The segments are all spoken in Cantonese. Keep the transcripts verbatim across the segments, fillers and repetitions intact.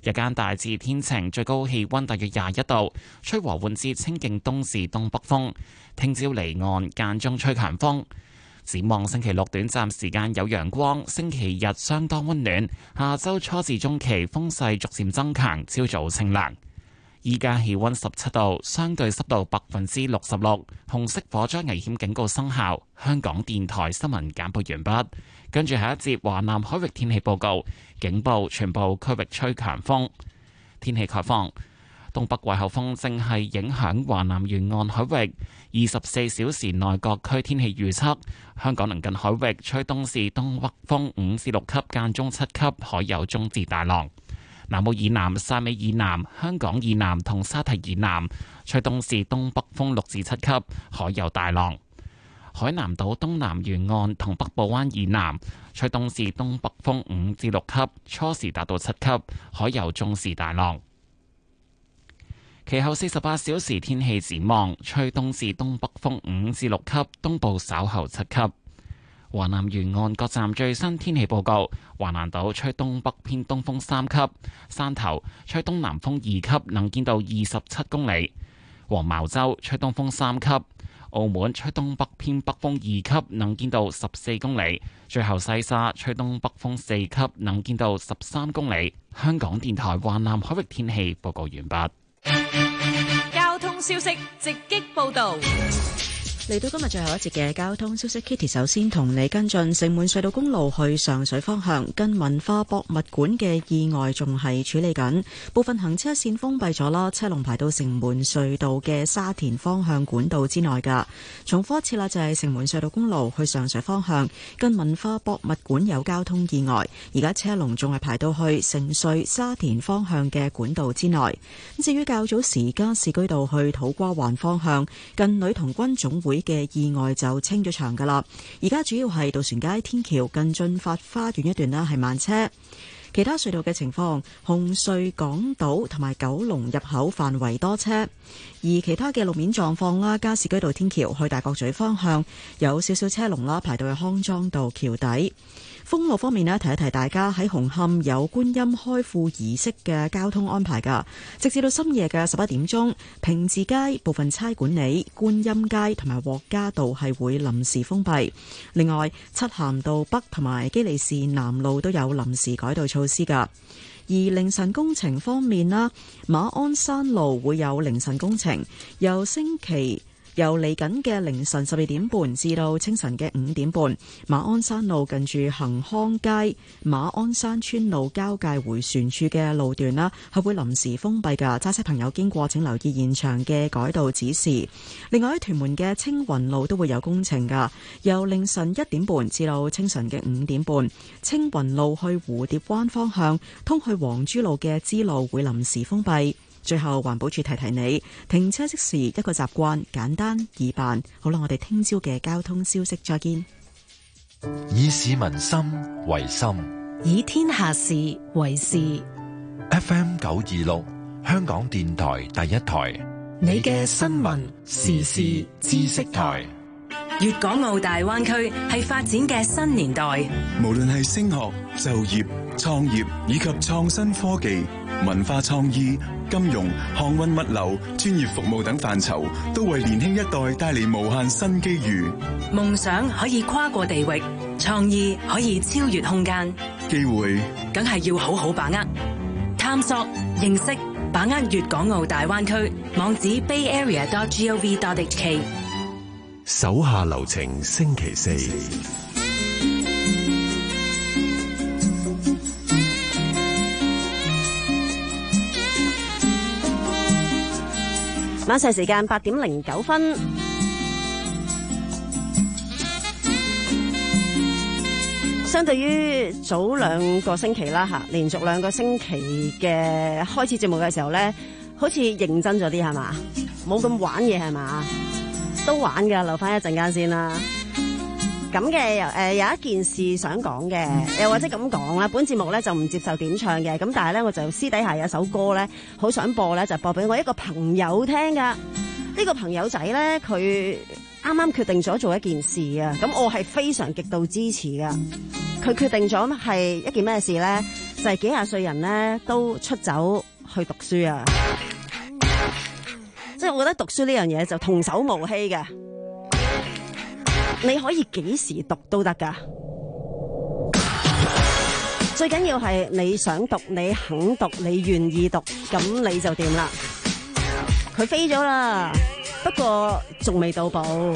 日間大致天晴，最高氣溫大約廿一度，吹和緩至清勁東至東北風。聽朝離岸間中吹強風。展望星期六短暫時間有陽光，星期日相當溫暖。下周初至中期風勢逐漸增強，朝早清涼。依家氣溫十七度，相對濕度百分之六十六，紅色火災危險警告生效。香港電台新聞簡報完畢，跟住下一節華南海域天氣報告，警報全部區域吹強風。天氣概況。東北季候風正係影響華南沿岸海域，二十四小時內各區天氣預測：香港鄰近海域吹東至東北風五至六級，間中七級，海有中至大浪；南澳以南、汕尾以南、香港以南同沙堤以南吹東至東北風六至七級，海有大浪；海南島東南沿岸同北部灣以南吹東至東北風五至六級，初時達到七級，海有中至大浪。其後四十八小時天氣展望，吹東至東北風五至六級，東部稍後七級。華南沿岸各站最新天氣報告：華南島吹東北偏東風三級，汕頭吹東南風二級，能見度二十七公里；黃茅洲吹東風三級，澳門吹東北偏北風二級，能見度十四公里；最後西沙吹東北風四級，能見度十三公里。香港電台華南海域天氣報告完畢。 交通消息直擊報道。 嚟到今日最後一節嘅交通消息 ，Kitty 首先同你跟進城門隧道公路去上水方向，近文化博物館嘅意外仲係處理緊，部分行車線封閉咗啦，車龍排到城門隧道嘅沙田方向管道之內噶。重複一次啦，就係城門隧道公路去上水方向，近文化博物館有交通意外，而家車龍仲係排到去城隧沙田方向嘅管道之內。咁至於較早時加士居道去土瓜灣方向，近女童軍總會嘅意外就清咗場噶啦，而家主要係渡船街天橋近駿發花園一段啦係慢車。其他隧道嘅情況，紅隧港島同埋九龍入口範圍多車，而其他嘅路面狀況啦，加士居道天橋去大角咀方向有少少車龍啦，排到去康莊道橋底。封路方面呢，提一提大家喺紅磡有觀音開庫儀式嘅交通安排㗎，直至到深夜嘅十一點鐘，平治街部分差館里、觀音街同埋獲嘉道係會臨時封閉。另外，漆咸道北同埋基利士南路都有臨時改道措施㗎。而凌晨工程方面啦，馬鞍山路會有凌晨工程，由星期由嚟緊嘅凌晨十二點半至到清晨嘅五點半，馬鞍山路近住恒康街、馬鞍山村路交界迴旋處嘅路段啦，係會臨時封閉㗎。揸車朋友經過請留意現場嘅改道指示。另外喺屯門嘅青雲路都會有工程㗎，由凌晨一點半至到清晨嘅五點半，青雲路去蝴蝶灣方向通去黃珠路嘅支路會臨時封閉。最後，環保署提提你，停車熄匙一個習慣，簡單易辦。好啦，我哋聽朝嘅交通消息再見。 以市民心為心， 以天下事為事。 F M 九二六，香港電台第一台， 你嘅新聞時事知識台。粵港澳大灣區係發展嘅新年代， 無論係升學、就業、創業以及創新科技、文化創意、金融、航運物流、專業服務等範疇，都為年輕一代帶嚟無限新機遇。 夢想可以跨過地域，創意可以超越空間， 機會梗係要好好把握。探索、認識、把握粵港澳大灣區，網址 bay area dot gov dot h k。 手下留情，星期四晚上時間八點零九分。相對於早兩個星期啦吓，連續兩個星期嘅開始節目嘅時候咧，好似認真咗啲係嘛，冇咁玩嘢係嘛。都玩噶，留翻一陣間先啦。咁嘅，誒有一件事想講嘅，又或者咁講啦，本節目咧就唔接受點唱嘅，咁但係咧我就私底下有首歌咧，好想播咧，就播俾我一個朋友聽噶。呢個朋友仔咧，佢啱啱決定咗做一件事啊，咁我係非常極度支持噶。佢決定咗係一件咩事咧？就就係幾廿歲人咧都出走去讀書啊！即係我覺得讀書呢樣嘢就童叟無欺嘅，你可以幾時讀都得噶。最緊要係你想讀，你肯讀，你願意讀，咁你就掂啦。佢飛咗啦，不過仲未到埗。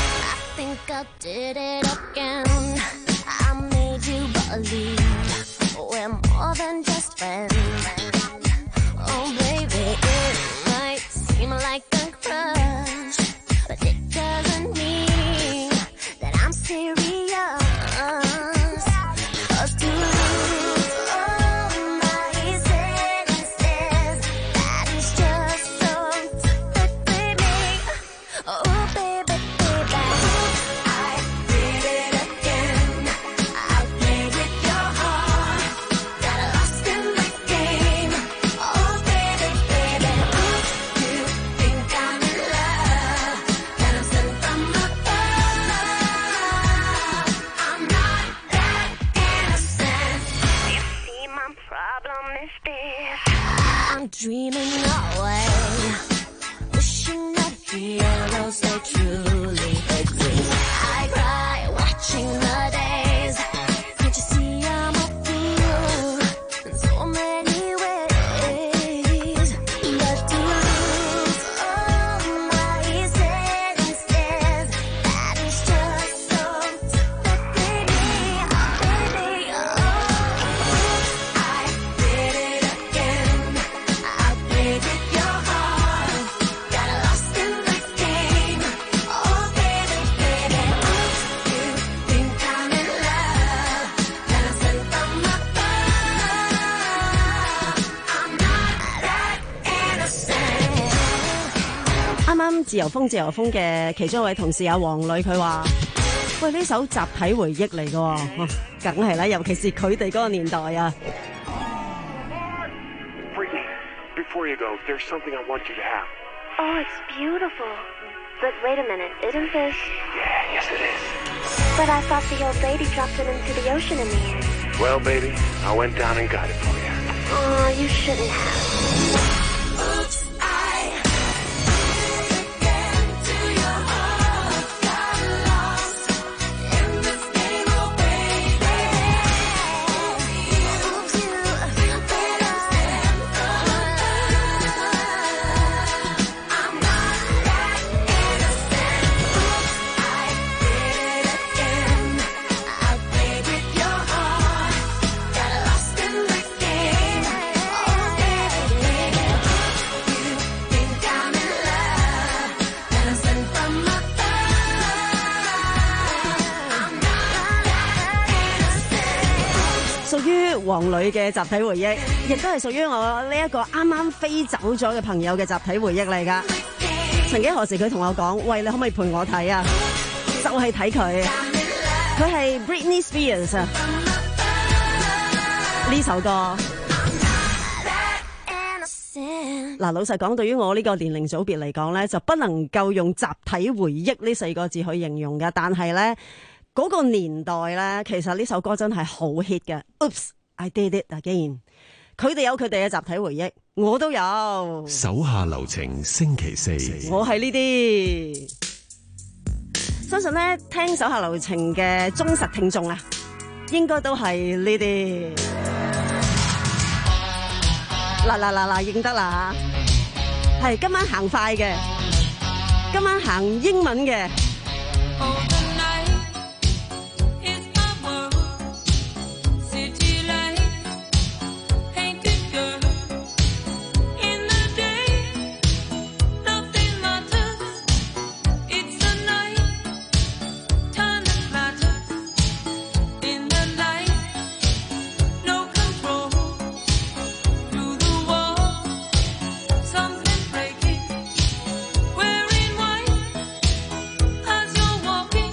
自由風自由風嘅其中一位同事阿黃女，佢話：喂，呢首集體回憶嚟㗎，梗係啦，尤其是佢哋嗰個年代啊。 Before you go, there's something I want you to have. Oh, it's beautiful. But wait a minute, isn't this? Yeah, yes it is. But I thought the old lady dropped it into the ocean in the end. Well, baby, I went down and got it for you. Oh, you shouldn't have. Oops, I did it again to your heart. Got lost in this game, oh baby. Oops, you better stand alert. I'm not that innocent. Oops, I did it again. I played with your heart. Got lost in this game, oh baby. You think I'm in love, and I'm sent from above. I'm not that innocent. 屬於黃女嘅集體回憶，亦都係屬於我呢一個啱啱飛走咗嘅朋友嘅集體回憶嚟㗎。曾幾何時佢同我講：喂，你可唔可以陪我睇啊？就係睇佢，佢係 Britney Spears 啊！呢首歌。嗱，老實講，對於我呢個年齡組別嚟講咧，就不能夠用集體回憶呢四個字去形容嘅。但係咧，嗰個年代咧，其實呢首歌真係好 hit 嘅。Oops, I did it again。佢哋有佢哋嘅集體回憶，我都有。 手下留情，星期四。 我係呢啲，相信咧聽手下留情嘅忠實聽眾啊，應該都係呢啲。嗱嗱嗱嗱，認得啦嚇，係今晚行快嘅，今晚行英文嘅。 Wearing white as you're walking.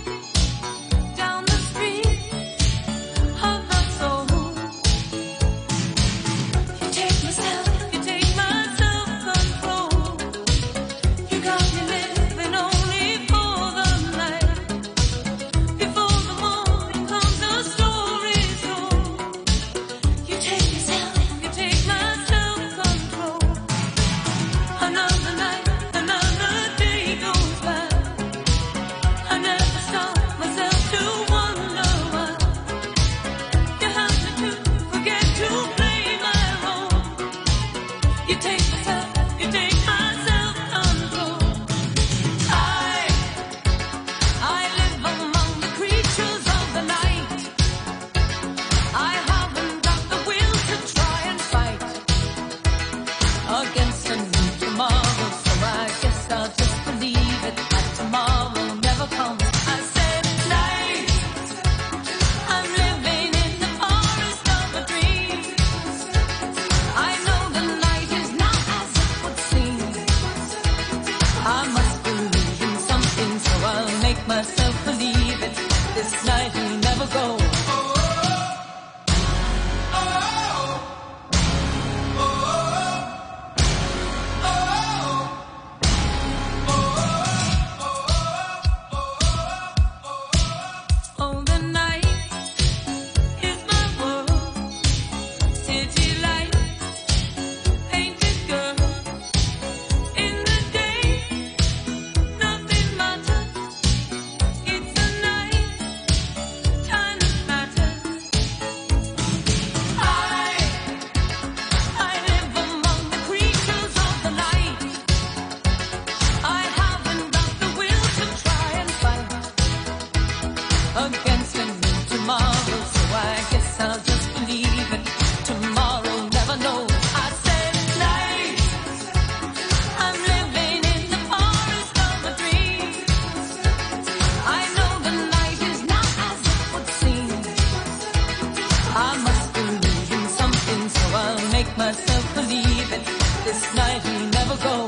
leaving. This night will never go.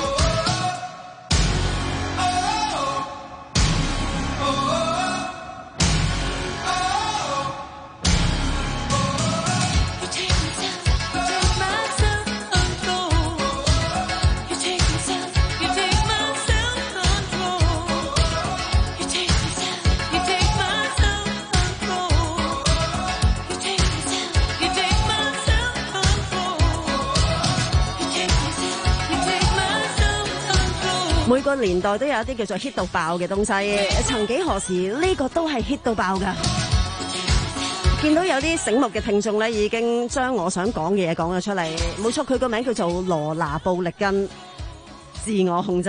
每個年代都有一啲叫做 hit 到爆嘅東西，曾幾何時呢個都係 hit 到爆㗎。見到有啲醒目嘅聽眾咧，已經將我想講嘅嘢講咗出嚟。冇錯，佢個名叫做羅娜布力根，自我控制。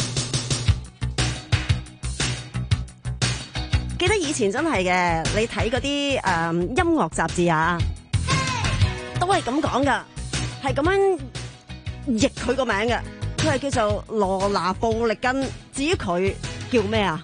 記得以前真係嘅，你睇嗰啲誒音樂雜誌啊，都係咁講㗎，係咁樣譯佢個名嘅。佢係叫做羅娜布力根，至於佢叫咩啊？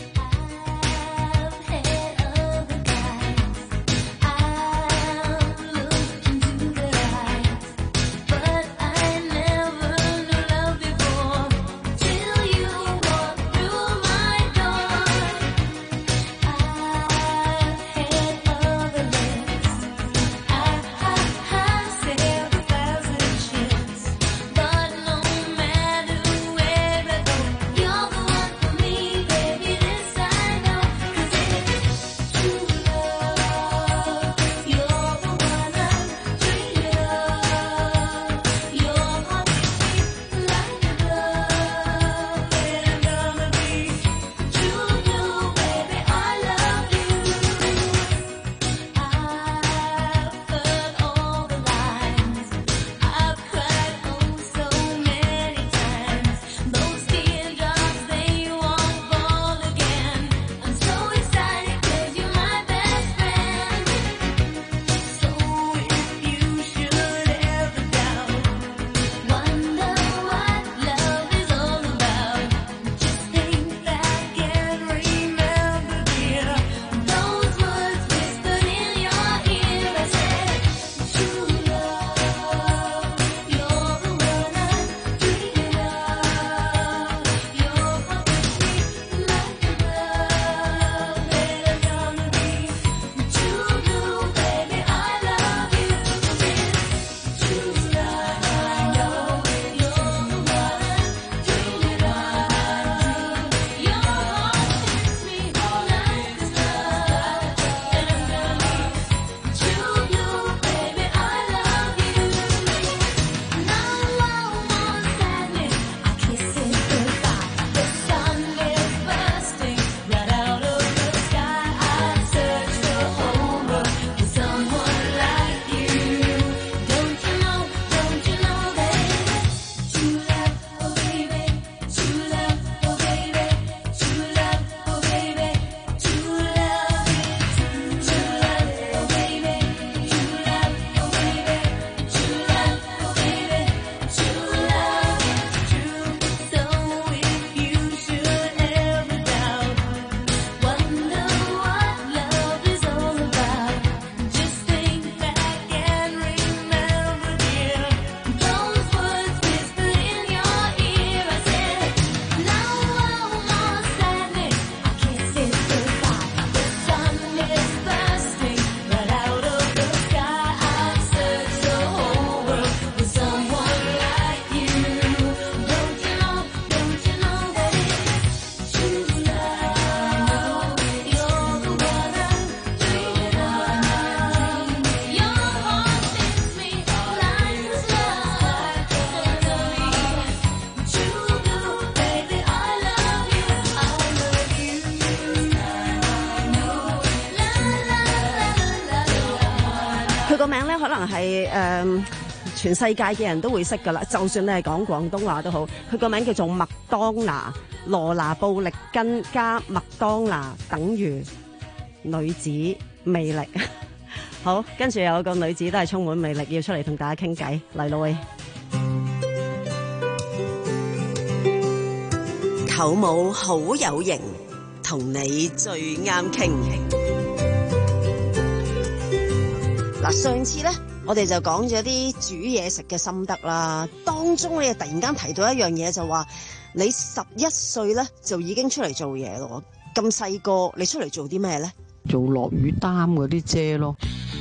個名咧可能係誒、呃、全世界嘅人都會識噶啦，就算你係講廣東話都好。佢個名叫做麥當娜，羅娜布力根加麥當娜等於女子魅力。好，跟住有個女子都係充滿魅力，要出嚟同大家傾偈，嚟咯喂！ 舅母好有型，同你最啱傾。嗱，上次咧我哋就講咗啲煮嘢食嘅心得啦。當中你突然間提到一樣嘢，就話你十一歲咧就已經出嚟做嘢咯。咁細個你出嚟做啲咩咧？ 做落雨擔嗰啲遮咯。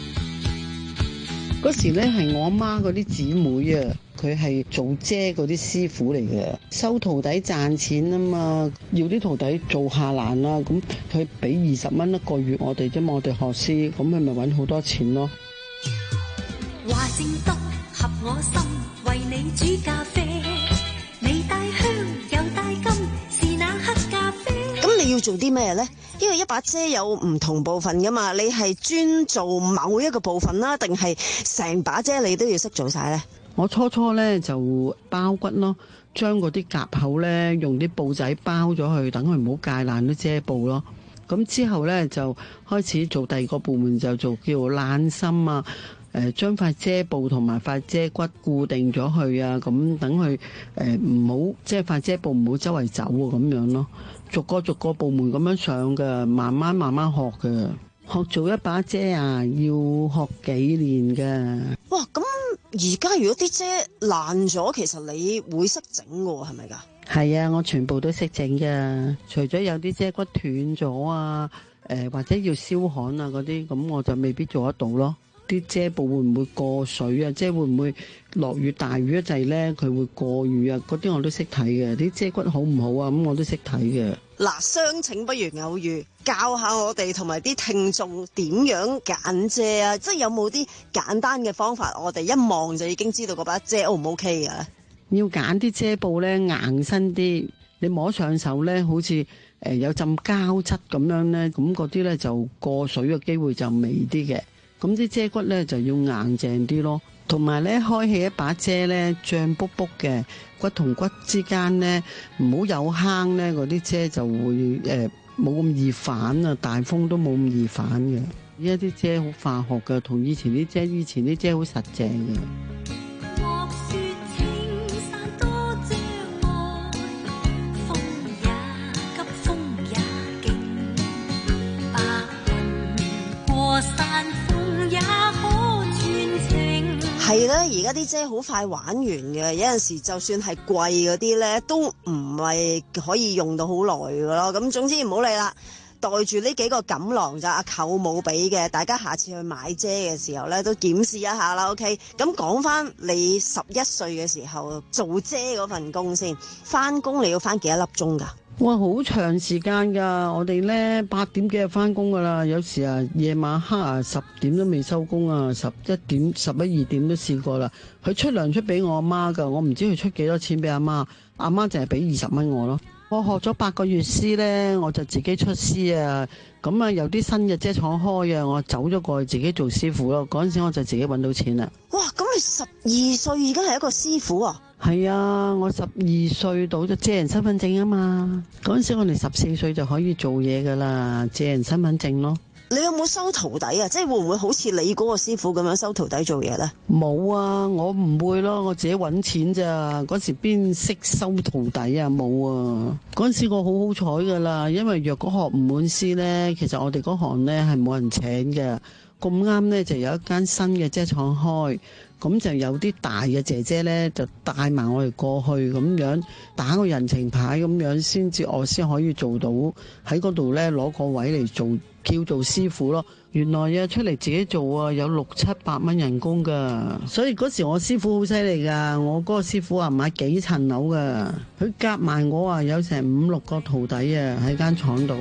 嗰時咧係我阿媽嗰啲姊妹啊，佢係做遮嗰啲師傅嚟嘅，收徒弟賺錢啊嘛，要啲徒弟做下欄啦，咁佢俾二十蚊一個月我哋啫嘛，我哋學師，咁佢咪揾好多錢咯。 話正得合我心，為你煮咖啡，你帶香又帶金，是那黑咖啡。 咁你要做啲咩咧？因為一把遮有唔同部分噶嘛，你係專做某一個部分啦，定係成把遮你都要識做晒咧？ 我初初咧就包骨咯，將嗰啲夾口咧用啲布仔包咗去，等佢唔好戒爛啲遮布咯。咁之後咧就開始做第二個部門，就做叫爛心啊。誒將塊遮布同埋塊遮骨固定咗去啊，咁等佢誒唔好即係塊遮布唔好周圍走喎，咁樣咯。逐個逐個部門咁樣上嘅，慢慢慢慢學嘅。學做一把遮啊，要學幾年嘅。 哇！咁而家如果啲遮爛咗，其實你會識整嘅喎，係咪㗎？ 係啊，我全部都識整嘅。除咗有啲遮骨斷咗啊，誒、呃、或者要燒焊啊嗰啲，咁我就未必做得到咯。啲遮布會唔會過水啊？即係會唔會落雨大雨一陣咧，佢會過雨啊？嗰啲我都識睇嘅。啲遮骨好唔好啊？咁我都識睇嘅。 嗱，相請不如偶遇，教下我哋同埋啲聽眾點樣揀遮啊！即係有冇啲簡單嘅方法，我哋一望就已經知道嗰把遮 O 唔 OK 嘅？ 要揀啲遮布咧硬身啲，你摸上手咧好似誒有浸膠質咁樣咧，咁嗰啲咧就過水嘅機會就微啲嘅。咁啲遮骨咧就要硬淨啲咯，同埋咧開起一把遮咧脹卜卜嘅，骨同骨之間咧唔好有坑咧，嗰啲遮就會誒冇咁易反啊，大風都冇咁易反嘅。而家啲遮好化學嘅，同以前啲遮，以前啲遮好實淨嘅。 係啦，而家啲遮好快玩完嘅，有陣時就算係貴嗰啲咧，都唔係可以用到好耐噶咯。咁總之唔好理啦，袋住呢幾個錦囊就阿舅母俾嘅，大家下次去買遮嘅時候咧都檢視一下啦。OK，咁講翻你十一歲嘅時候做遮嗰份工先，翻工你要翻幾多粒鐘㗎？ 哇，好長時間㗎！我哋咧八點幾就翻工㗎啦，有時啊夜晚黑啊十點都未收工啊，十一點、十一二點都試過啦。佢出糧出俾我阿媽㗎，我唔知佢出幾多錢俾阿媽，阿媽淨係俾二十蚊我咯。我學咗八個月師咧，我就自己出師啊。咁啊有啲新嘅遮廠開啊，我走咗過去自己做師傅咯。嗰陣時我就自己揾到錢啦。 哇！咁你十二歲已經係一個師傅啊？ 係啊，我十二歲到就借人身份證啊嘛。嗰陣時我哋十四歲就可以做嘢噶啦，借人身份證咯。 你有冇收徒弟啊？即係會唔會好似你嗰個師傅咁樣收徒弟做嘢呢？ 冇啊，我唔會咯，我自己揾錢咋。嗰時邊識收徒弟啊？冇啊。嗰陣時我好好彩噶啦，因為若果學唔滿師呢，其實我哋嗰行呢係冇人請嘅。咁啱呢，就有一間新嘅遮廠開。咁就有啲大嘅姐姐咧，就帶埋我哋過去咁樣打個人情牌咁樣，先至我先可以做到喺嗰度咧攞個位嚟做叫做師傅咯。原來啊出嚟自己做啊有六七百蚊人工噶，所以嗰時我師傅好犀利噶，我嗰個師傅啊買幾層樓噶，佢夾埋我啊有成五六個徒弟啊喺間廠度。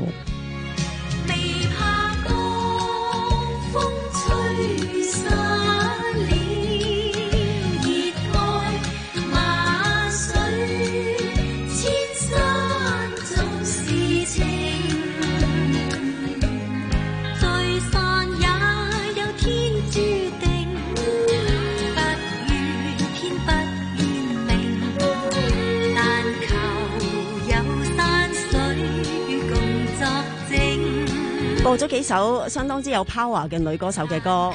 播咗幾首相當之有 power 嘅女歌手嘅歌，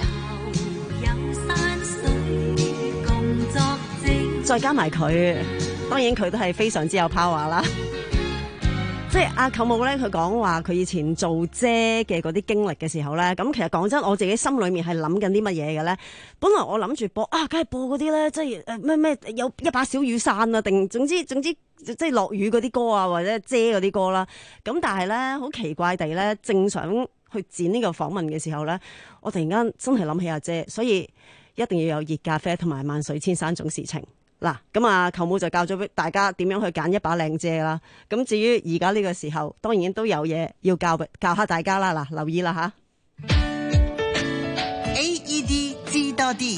再加埋佢，當然佢都係非常之有 power 啦。 即係阿舅母咧，佢講話佢以前做姐嘅嗰啲經歷嘅時候咧，咁其實講真，我自己心裏面係諗緊啲乜嘢嘅咧？本來我諗住播啊，梗係播嗰啲咧，即係誒咩咩有一把小雨傘啊，定總之總之即係落雨嗰啲歌啊，或者遮嗰啲歌啦。咁但係咧，好奇怪地咧，正想去剪呢個訪問嘅時候咧，我突然間真係諗起阿姐，所以一定要有熱咖啡同埋萬水千山總是情。嗱，咁啊，舅母就教咗俾大家點樣去揀一把靚遮啦。咁至於而家呢個時候，當然都有嘢要教教下大家啦。嗱，留意啦吓。 A E D 知多啲。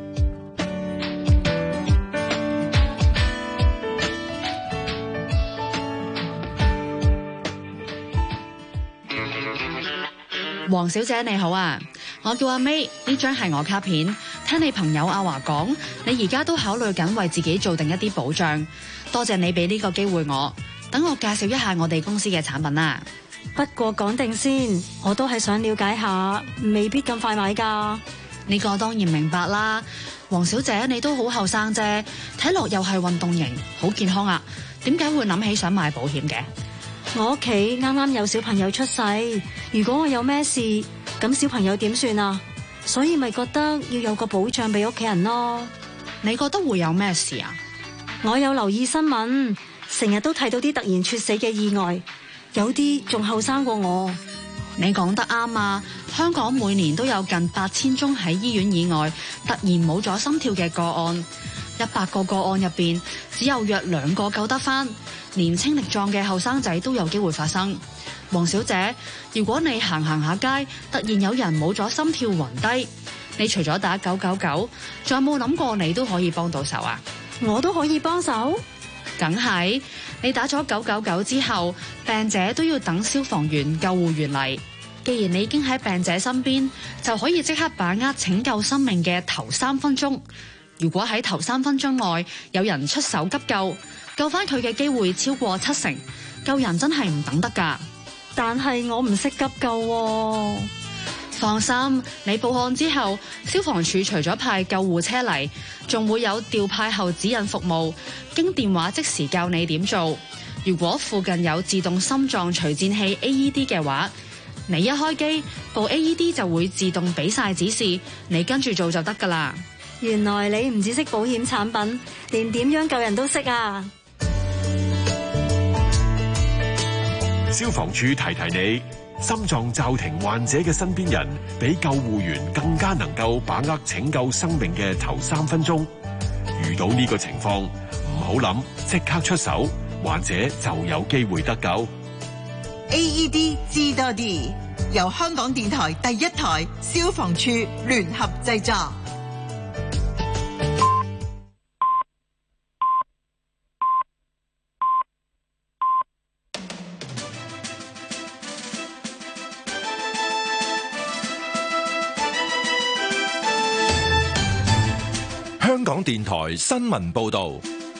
黃小姐你好啊，我叫阿 May， 呢張係我卡片。聽你朋友阿華講，你而家都考慮緊為自己做定一啲保障。多謝你俾呢個機會我，等我介紹一下我哋公司嘅產品啦。 不過講定先，我都係想了解下，未必咁快買㗎。 呢個當然明白啦，黃小姐你都好後生啫，睇落又係運動型，好健康啊。點解會諗起想買保險嘅？ 我屋企啱啱有小朋友出世，如果我有咩事，咁小朋友點算啊？所以咪覺得要有個保障俾屋企人咯。 你覺得會有咩事啊？ 我有留意新聞，成日都睇到啲突然猝死嘅意外，有啲仲後生過我。 你講得啱啊！香港每年都有近八千宗喺醫院以外突然冇咗心跳嘅個案，一百個個案入邊只有約兩個救得返。年輕力壯嘅後生仔都有機會發生。黃小姐，如果你行行下街，突然有人冇咗心跳暈低，你除咗打九九九，仲有冇諗過你都可以幫到手啊？ 我都可以幫手？ 梗係，你打咗九九九之後，病者都要等消防員、救護員嚟。既然你已經喺病者身邊，就可以即刻把握拯救生命嘅頭三分鐘。如果喺頭三分鐘內有人出手急救，救翻佢嘅機會超過七成，救人真係唔等得㗎。 但係我唔識急救喎。 放心，你報案之後，消防處除咗派救護車嚟，仲會有調派後指引服務，經電話即時教你點做。如果附近有自動心臟除顫器 A E D 嘅話，你一開機，部 A E D 就會自動俾晒指示，你跟住做就得㗎啦。 原來你唔只識保險產品，連點樣救人都識啊！ 消防處提提你，心臟驟停患者嘅身邊人，比救護員更加能夠把握拯救生命嘅頭三分鐘。遇到呢個情況，唔好諗，即刻出手，患者就有機會得救。 A E D 知多啲，由香港電台第一台消防處聯合製作。 香港電台新聞報道，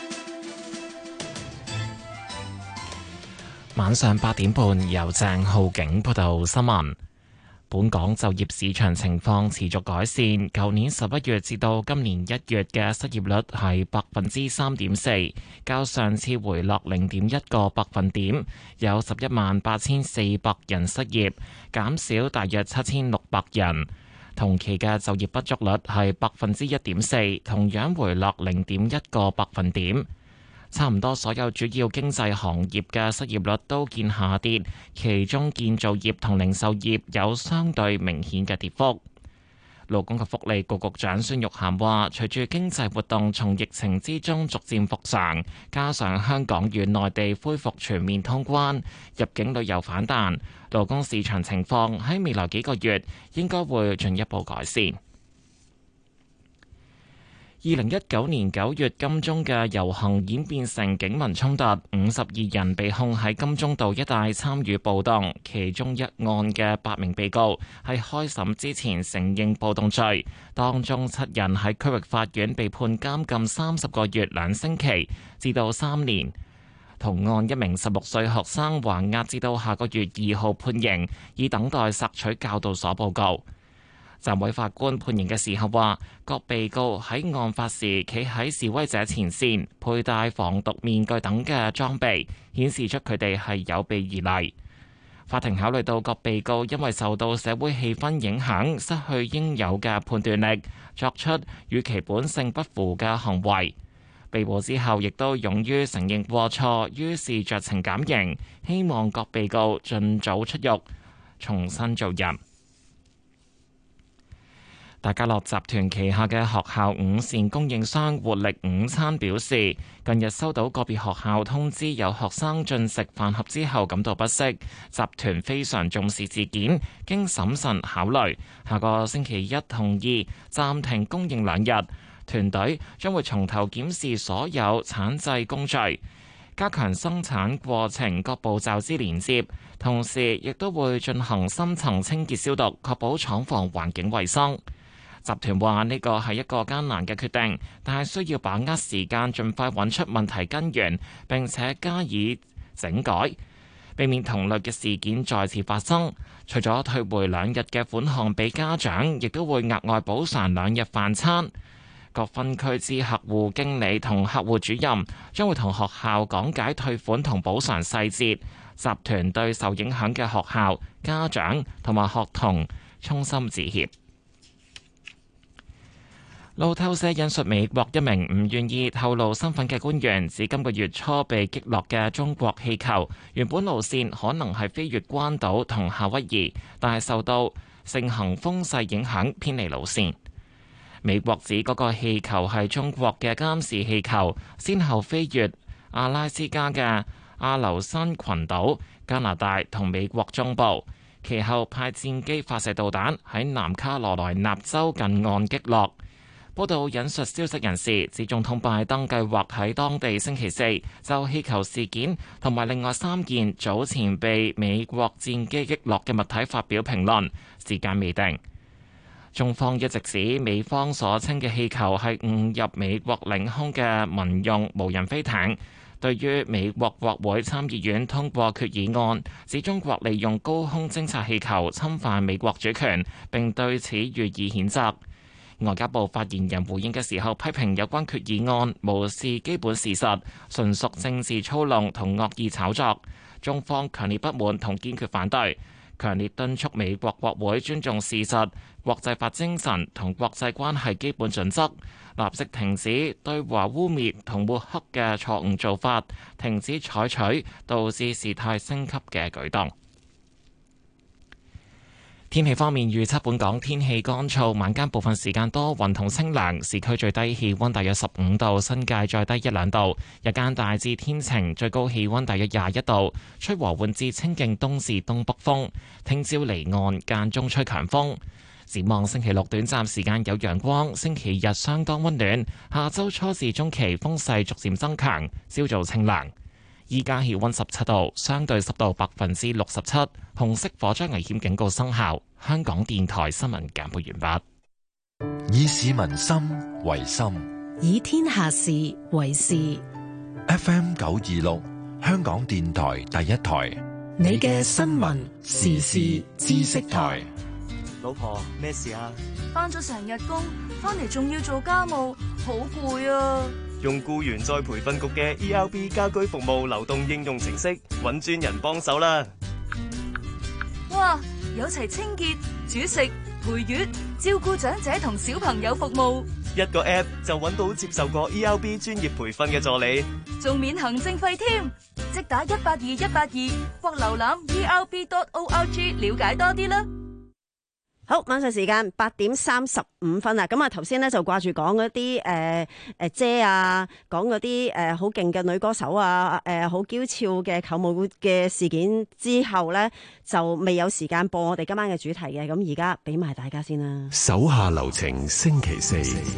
晚上八點半由鄭浩景報道新聞。本港就業市場情況持續改善，舊年十一月至到今年一月嘅失業率係百分之三點四，較上次回落零點一個百分點，有十一萬八千四百人失業，減少大約七千六百人。同期嘅就業不足率係百分之一點四，同樣回落零點一個百分點。差唔多所有主要經濟行業嘅失業率都見下跌，其中建造業同零售業有相對明顯嘅跌幅。勞工及福利局局長孫玉菡話，隨住經濟活動從疫情之中逐漸復常，加上香港與內地恢復全面通關，入境旅遊反彈，勞工市場情況喺未來幾個月應該會進一步改善。二零一九年九月金鐘嘅遊行演變成警民衝突，五十二人被控喺金鐘道一帶參與暴動，其中一案嘅八名被告喺開審之前承認暴動罪，當中七人喺區域法院被判監禁三十個月兩星期至到三年。同案一名十六歲學生還押至到下個月二號判刑，以等待索取教導所報告。 暫委法官判刑嘅時候話，各被告喺案發時企喺示威者前線，佩戴防毒面具等嘅裝備，顯示出佢哋係有備而嚟。法庭考慮到各被告因為受到社會氣氛影響，失去應有嘅判斷力，作出與其本性不符嘅行為。被捕之後亦都勇於承認過錯，於是酌情減刑，希望各被告盡早出獄，重新做人。大家樂集團旗下嘅學校午膳供應商活力午餐表示，近日收到個別學校通知有學生進食飯盒之後感到不適，集團非常重視事件，經審慎考慮，下個星期一同意暫停供應兩日。團隊將會從頭檢視所有產製工序，加強生產過程各步驟之連接，同時亦都會進行深層清潔消毒，確保廠房環境衛生。集團話呢個係一個艱難嘅決定，但係需要把握時間，盡快揾出問題根源，並且加以整改，避免同類嘅事件再次發生。除咗退回兩日嘅款項俾家長，亦都會額外補償兩日飯餐。各分區之客戶經理同客戶主任將會同學校講解退款同補償細節。集團對受影響嘅學校、家長同埋學童衷心致歉。路透社引述美國一名唔願意透露身份嘅官員，指今個月初被擊落嘅中國氣球原本路線可能係飛越關島同夏威夷，但係受到盛行風勢影響偏離路線。美國指嗰個氣球係中國嘅監視氣球，先後飛越阿拉斯加嘅阿留申群島、加拿大同美國中部，其後派戰機發射導彈喺南卡羅來納州近岸擊落。報道引述消息人士指，總統拜登計劃喺當地星期四就氣球事件同埋另外三件早前被美國戰機擊落嘅物體發表評論，時間未定。中方一直指美方所稱嘅氣球係誤入美國領空嘅民用無人飛艇。對於美國國會參議院通過決議案，指中國利用高空偵察氣球侵犯美國主權，並對此予以譴責。外交部發言人回應嘅時候，批評有關決議案無視基本事實，純屬政治操弄同惡意炒作。中方強烈不滿同堅決反對，強烈敦促美國國會尊重事實、國際法精神同國際關係基本準則，立即停止對華污蔑同抹黑嘅錯誤做法，停止採取導致事態升級嘅舉動。天氣方面預測，本港天氣乾燥，晚間部分時間多雲同清涼，市區最低氣溫大約十五度，新界再低一兩度。日間大致天晴，最高氣溫大約廿一度，吹和緩至清勁東至東北風。聽朝離岸間中吹強風。展望星期六短暫時間有陽光，星期日相當溫暖。下周初至中期風勢逐漸增強，朝早清涼。依家氣溫十七度，相對濕度百分之六十七，紅色火災危險警告生效。香港電台新聞簡報完畢。以市民心為心， 以天下事為事。 F M 九二六，香港電台第一台， 你嘅新聞時事知識台。 老婆，咩事啊？ 返咗成日工，返嚟仲要做家務，好攰啊！ 用僱員再培訓局嘅 E R B 家居服務流動應用程式，搵專人幫手啦！ 哇，有齊清潔、煮食、陪月、照顧長者同小朋友服務， 一個 app 就搵到接受過 E R B 專業培訓嘅助理， 仲免行政費添。即打一八二一八二或瀏覽 E R B dot org 了解多啲啦。 好，晚上時間八點三十五分啦。咁啊，頭先咧就掛住講嗰啲誒誒姐啊，講嗰啲誒好勁嘅女歌手啊，誒好嬌俏嘅舅母嘅事件之後咧，就未有時間播我哋今晚嘅主題嘅。咁而家俾埋大家先啦。 手下留情，星期四。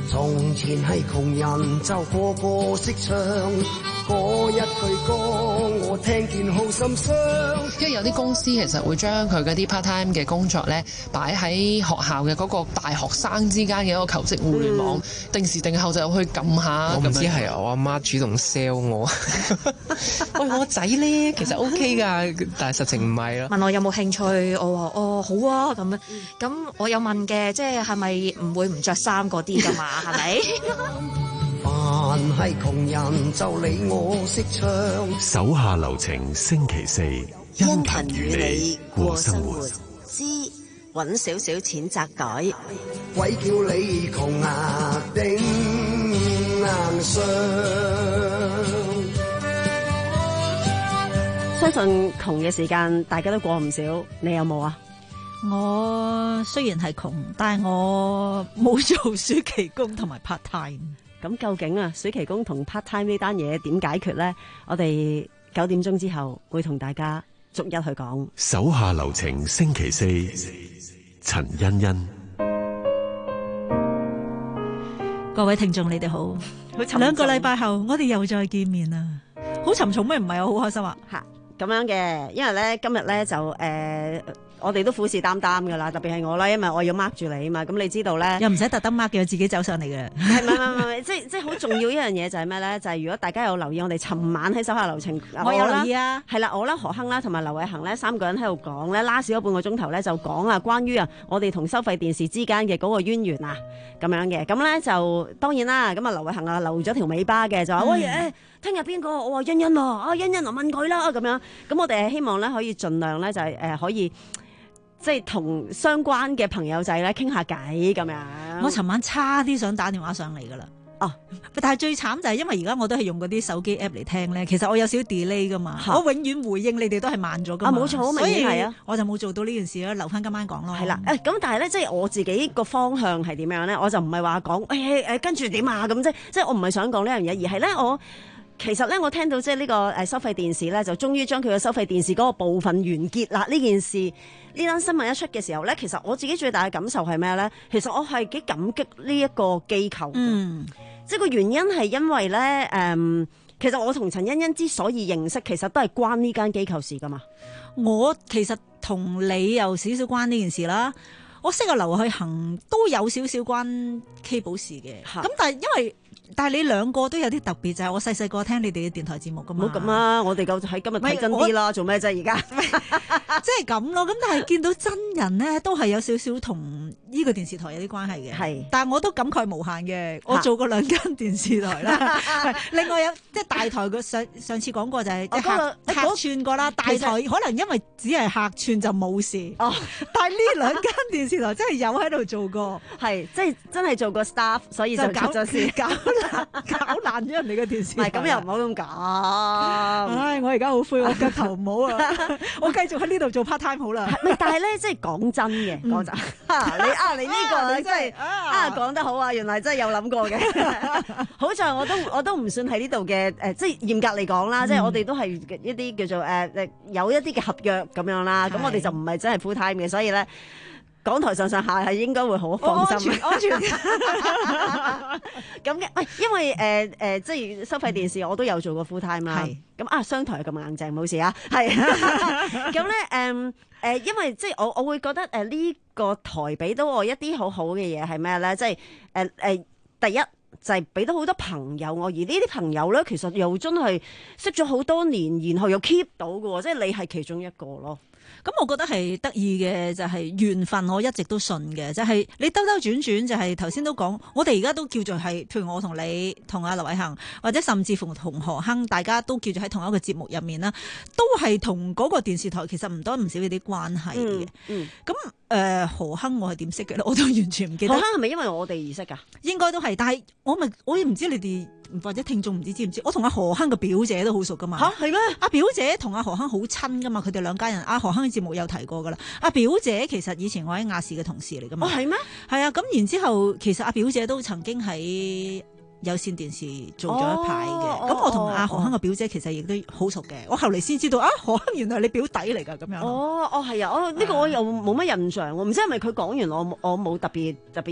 從前係窮人就個個識唱，嗰一句歌我聽見好心傷。 因為有啲公司其實會將佢嗰啲 part time 嘅工作咧擺喺學校嘅嗰個大學生之間嘅一個求職互聯網，嗯、定時定候就去撳下。 我唔知係我阿媽主動 sell 我。喂，我仔咧其實 OK 㗎，但係實情唔係咯。 問我有冇興趣，我話哦好啊咁樣。咁我有問嘅，即係係咪唔會唔着衫嗰啲㗎嘛？係咪？ 凡係窮人就理我識唱。 手下留情，星期四因勤與你過生活。 知揾少少錢擲袋， 鬼叫你窮啊頂硬上。 相信窮嘅時間大家都過唔少，你有冇啊？ 我雖然係窮，但係我冇做暑期工同埋 part time。 咁究竟啊，暑期工同 part time 呢單嘢點解決呢？我哋九點鐘之後會同大家逐一去講。 手下留情，星期四，陳欣欣。 各位聽眾，你哋好。兩個禮拜後，我哋又再見面啦。好沉重咩？唔係，我好開心啊！ 吓咁樣嘅，因為咧今日咧就誒。呃我哋都虎視眈眈噶啦，特別係我啦，因為我要 mark 住你啊嘛。咁你知道咧， 又唔使特登 mark 嘅，自己走上嚟嘅。 係咪咪咪，即係即係好重要一樣嘢就係咩咧？就係、是、如果大家有留意，我哋尋晚喺手下留情， 我有留意啊。 係啦，我啦何亨啦同埋劉偉恒咧三個人喺度講咧，last咗半個鐘頭咧就講啊，關於啊我哋同收費電視之間嘅嗰個淵源啊咁樣嘅。咁咧就當然啦，咁啊劉偉恒啊留咗條尾巴嘅，就話、嗯、喂誒，聽日邊個？我話欣欣喎，啊欣欣啊問佢啦咁樣。咁我哋係希望咧可以盡量咧就係、是、誒、呃、可以。即係同相關嘅朋友仔咧傾下偈咁樣。 我尋晚差啲想打電話上嚟噶啦。哦，但係最慘就係因為而家我都係用嗰啲手機 app 嚟聽咧，其實我有少少 delay 噶嘛。我永遠回應你哋都係慢咗噶嘛。啊，冇錯，好明顯係啊。我就冇做到呢件事啦，留翻今晚講咯。 係啦，誒咁但係咧，即係我自己個方向係點樣咧？我就唔係話講誒誒跟住點啊咁即即係我唔係想講呢樣嘢，而係咧我。其實咧，我聽到即係呢個誒收費電視咧，就終於將佢嘅收費電視嗰個部分完結啦。呢件事呢單新聞一出嘅時候咧，其實我自己最大嘅感受係咩咧？其實我係幾感激呢一個機構。嗯，即係個原因係因為咧，誒、嗯，其實我同陳欣欣之所以認識，其實都係關呢間機構事噶嘛。 我其實同你有少少關呢件事啦。我識個劉去恒都有少少關 K 寶事嘅。咁但係因為。但係你兩個都有啲特別，就係、是、我細細個聽你哋嘅電台節目噶嘛。唔好咁啊！ 我哋夠喺今日睇真啲啦，做咩啫？而家即係咁咯。咁但係見到真人咧，都係有少少同呢個電視台有啲關係嘅。係，但係我都感慨無限嘅。我做過兩間電視台啦。另外有即係大台嘅上上次講過就係即係客客串過啦。大台可能因為只係客串就冇事。哦，但係呢兩間電視台真係有喺度做過， 係即係真係做過 staff， 所以就搞咗事搞。 搞爛咗人哋嘅電視， 唔係咁又唔好咁講。 唉，我而家好灰，我腳頭唔好啊！我繼續喺呢度做 part time 好啦。 但係咧，即係講真嘅，講真，你啊，你呢個你真係啊講得好啊！原來真係有諗過嘅。好在我都我都唔算係呢度嘅誒，即係嚴格嚟講啦，即係我哋都係一啲叫做誒誒有一啲嘅合約咁樣啦。咁我哋就唔係真係 full time 嘅，所以咧。港台上上下係應該會好放心，安全。咁嘅，喂，因為誒誒、呃呃，即係收費電視，我都有做過 full time 啦。係。咁啊，商台咁硬淨，冇事啊。係。咁咧，誒誒，因為即係我我會覺得誒呢個台俾到我一啲好好嘅嘢係咩咧？即係誒誒，第一就係俾到好多朋友我，而呢啲朋友咧，其實又真係識咗好多年，然後又 keep 到嘅，即係你係其中一個咯。 咁我覺得係得意嘅就係、是、緣分，我一直都信嘅，就係、是、你兜兜轉轉，就係頭先都講，我哋而家都叫做係，譬如我同你同阿劉偉恒，或者甚至乎同何亨，大家都叫做喺同一個節目入面啦，都係同嗰個電視台其實唔多唔少有啲關係嘅。嗯，咁、嗯、誒、呃、何亨我係點識嘅咧？我都完全唔記得。 何亨係咪因為我哋而識噶？應該都係，但係我咪我唔知你哋。或者聽眾唔知知唔知，我同阿何亨嘅表姐都好熟噶嘛。 吓，係咩？阿表姐同阿何亨好親噶嘛，佢哋兩家人。阿何亨嘅節目有提過噶啦。阿表姐其實以前我喺亞視嘅同事嚟噶嘛。 哦，係咩？ 係啊，咁然之後其實阿表姐都曾經喺有線電視做咗一排嘅。咁、哦、我同阿何亨嘅表姐其實亦都好熟嘅。我後嚟先知道啊，何亨原來係你表弟嚟噶咁樣。 哦哦，係啊，哦呢、這個我又冇乜印象，我唔知係咪佢講完我我冇特別特別。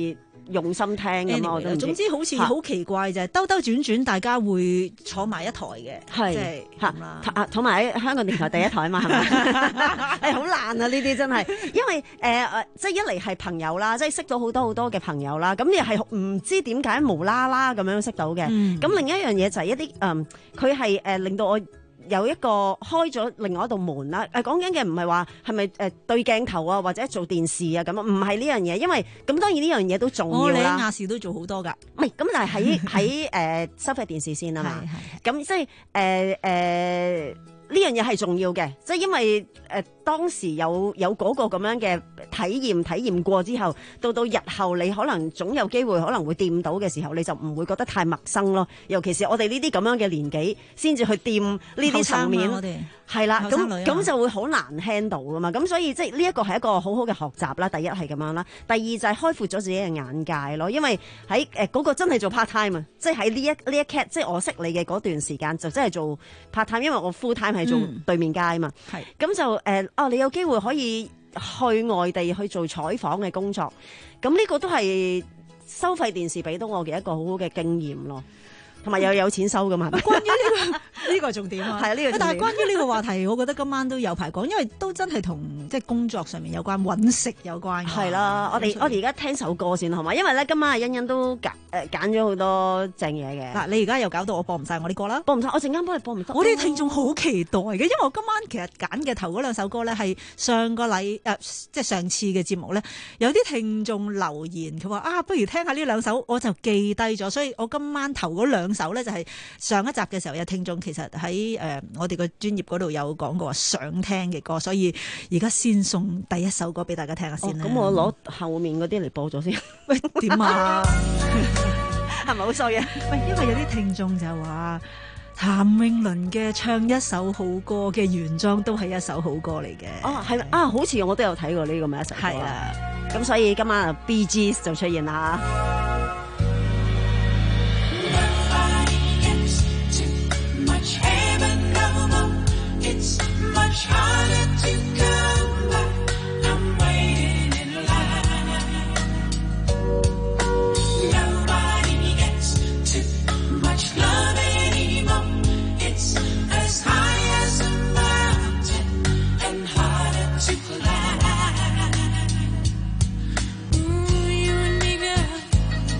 用心聽咁啊！我都 anyway， 唔知總之好似好奇怪就係兜兜轉轉，大家會坐埋一台嘅， 係即係嚇啊，同埋喺香港電台第一台啊嘛，係咪？係好難啊！呢啲真係，因為誒誒、呃，即係一嚟係朋友啦，即係識到好多好多嘅朋友啦，咁又係唔知點解無啦啦咁樣識到嘅。咁、 嗯、 另一樣嘢就係一啲誒，佢係誒令到我有一個開咗另外一道門啦。誒講緊嘅唔係話係咪誒對鏡頭啊，或者做電視啊咁啊，唔係呢樣嘢，因為咁當然呢樣嘢都重要啦。 哦，你喺亞視都做好多㗎。 唔係，咁但係喺喺誒收費電視先啊嘛。咁即係誒誒呢樣嘢係重要嘅，即係因為誒、呃、當時有有嗰個咁樣嘅體驗，體驗過之後，到到日後你可能總有機會可能會掂到嘅時候，你就唔會覺得太陌生咯。尤其是我哋呢啲咁樣嘅年紀，先至去掂呢啲層面，係啦，咁咁就會好難 handle 噶嘛。咁所以即係呢一個係一個好好嘅學習啦。第一係咁樣啦，第二就係開闊咗自己嘅眼界咯。因為喺誒嗰個真係做 part time 啊，即係喺呢一呢一 cat， 即係我識你嘅嗰段時間就真係做 part time，因為我 full time 係做對面街啊嘛。係咁、嗯、就誒。呃哦，你有機會可以去外地去做採訪嘅工作，咁呢個都係收費電視俾到我嘅一個好好嘅經驗咯。同埋又有錢收噶嘛？ 關於呢、呢個呢個重點啊， 係啊，呢個。 但係關於呢個話題，我覺得今晚都有排講，因為都真係同即係工作上面有關，揾食有關。 係啦，我哋我哋而家聽首歌先好嘛？因為咧今晚阿欣欣都揀誒揀咗好多正嘢嘅。 嗱，你而家又搞到我播唔晒我啲歌啦， 播唔晒，我陣間幫你播唔得。 我啲聽眾好期待嘅，因為我今晚其實揀嘅頭嗰兩首歌咧係上個禮誒、呃、即係上次嘅節目咧，有啲聽眾留言佢話啊，不如聽下呢兩首，我就記低咗，所以我今晚頭嗰兩首咧就係、是。上一集嘅時候有聽眾其實喺誒、呃、我哋個專頁嗰度有講過想聽嘅歌，所以而家先送第一首歌俾大家聽下先啦。 咁、哦、我攞後面嗰啲嚟播咗先。 喂，點啊？ 係咪好衰啊？ 喂，因為有啲聽眾就話譚詠麟嘅唱一首好歌嘅原裝都係一首好歌嚟嘅。 哦，係啊，好似我都有睇過呢個 message。係啊，咁所以今晚 Bee Gees 就出現啦。 It's much harder to come back. I'm waiting in line. Nobody gets too much love anymore. It's as high as a mountain and harder to climb. Ooh, you and me, girl.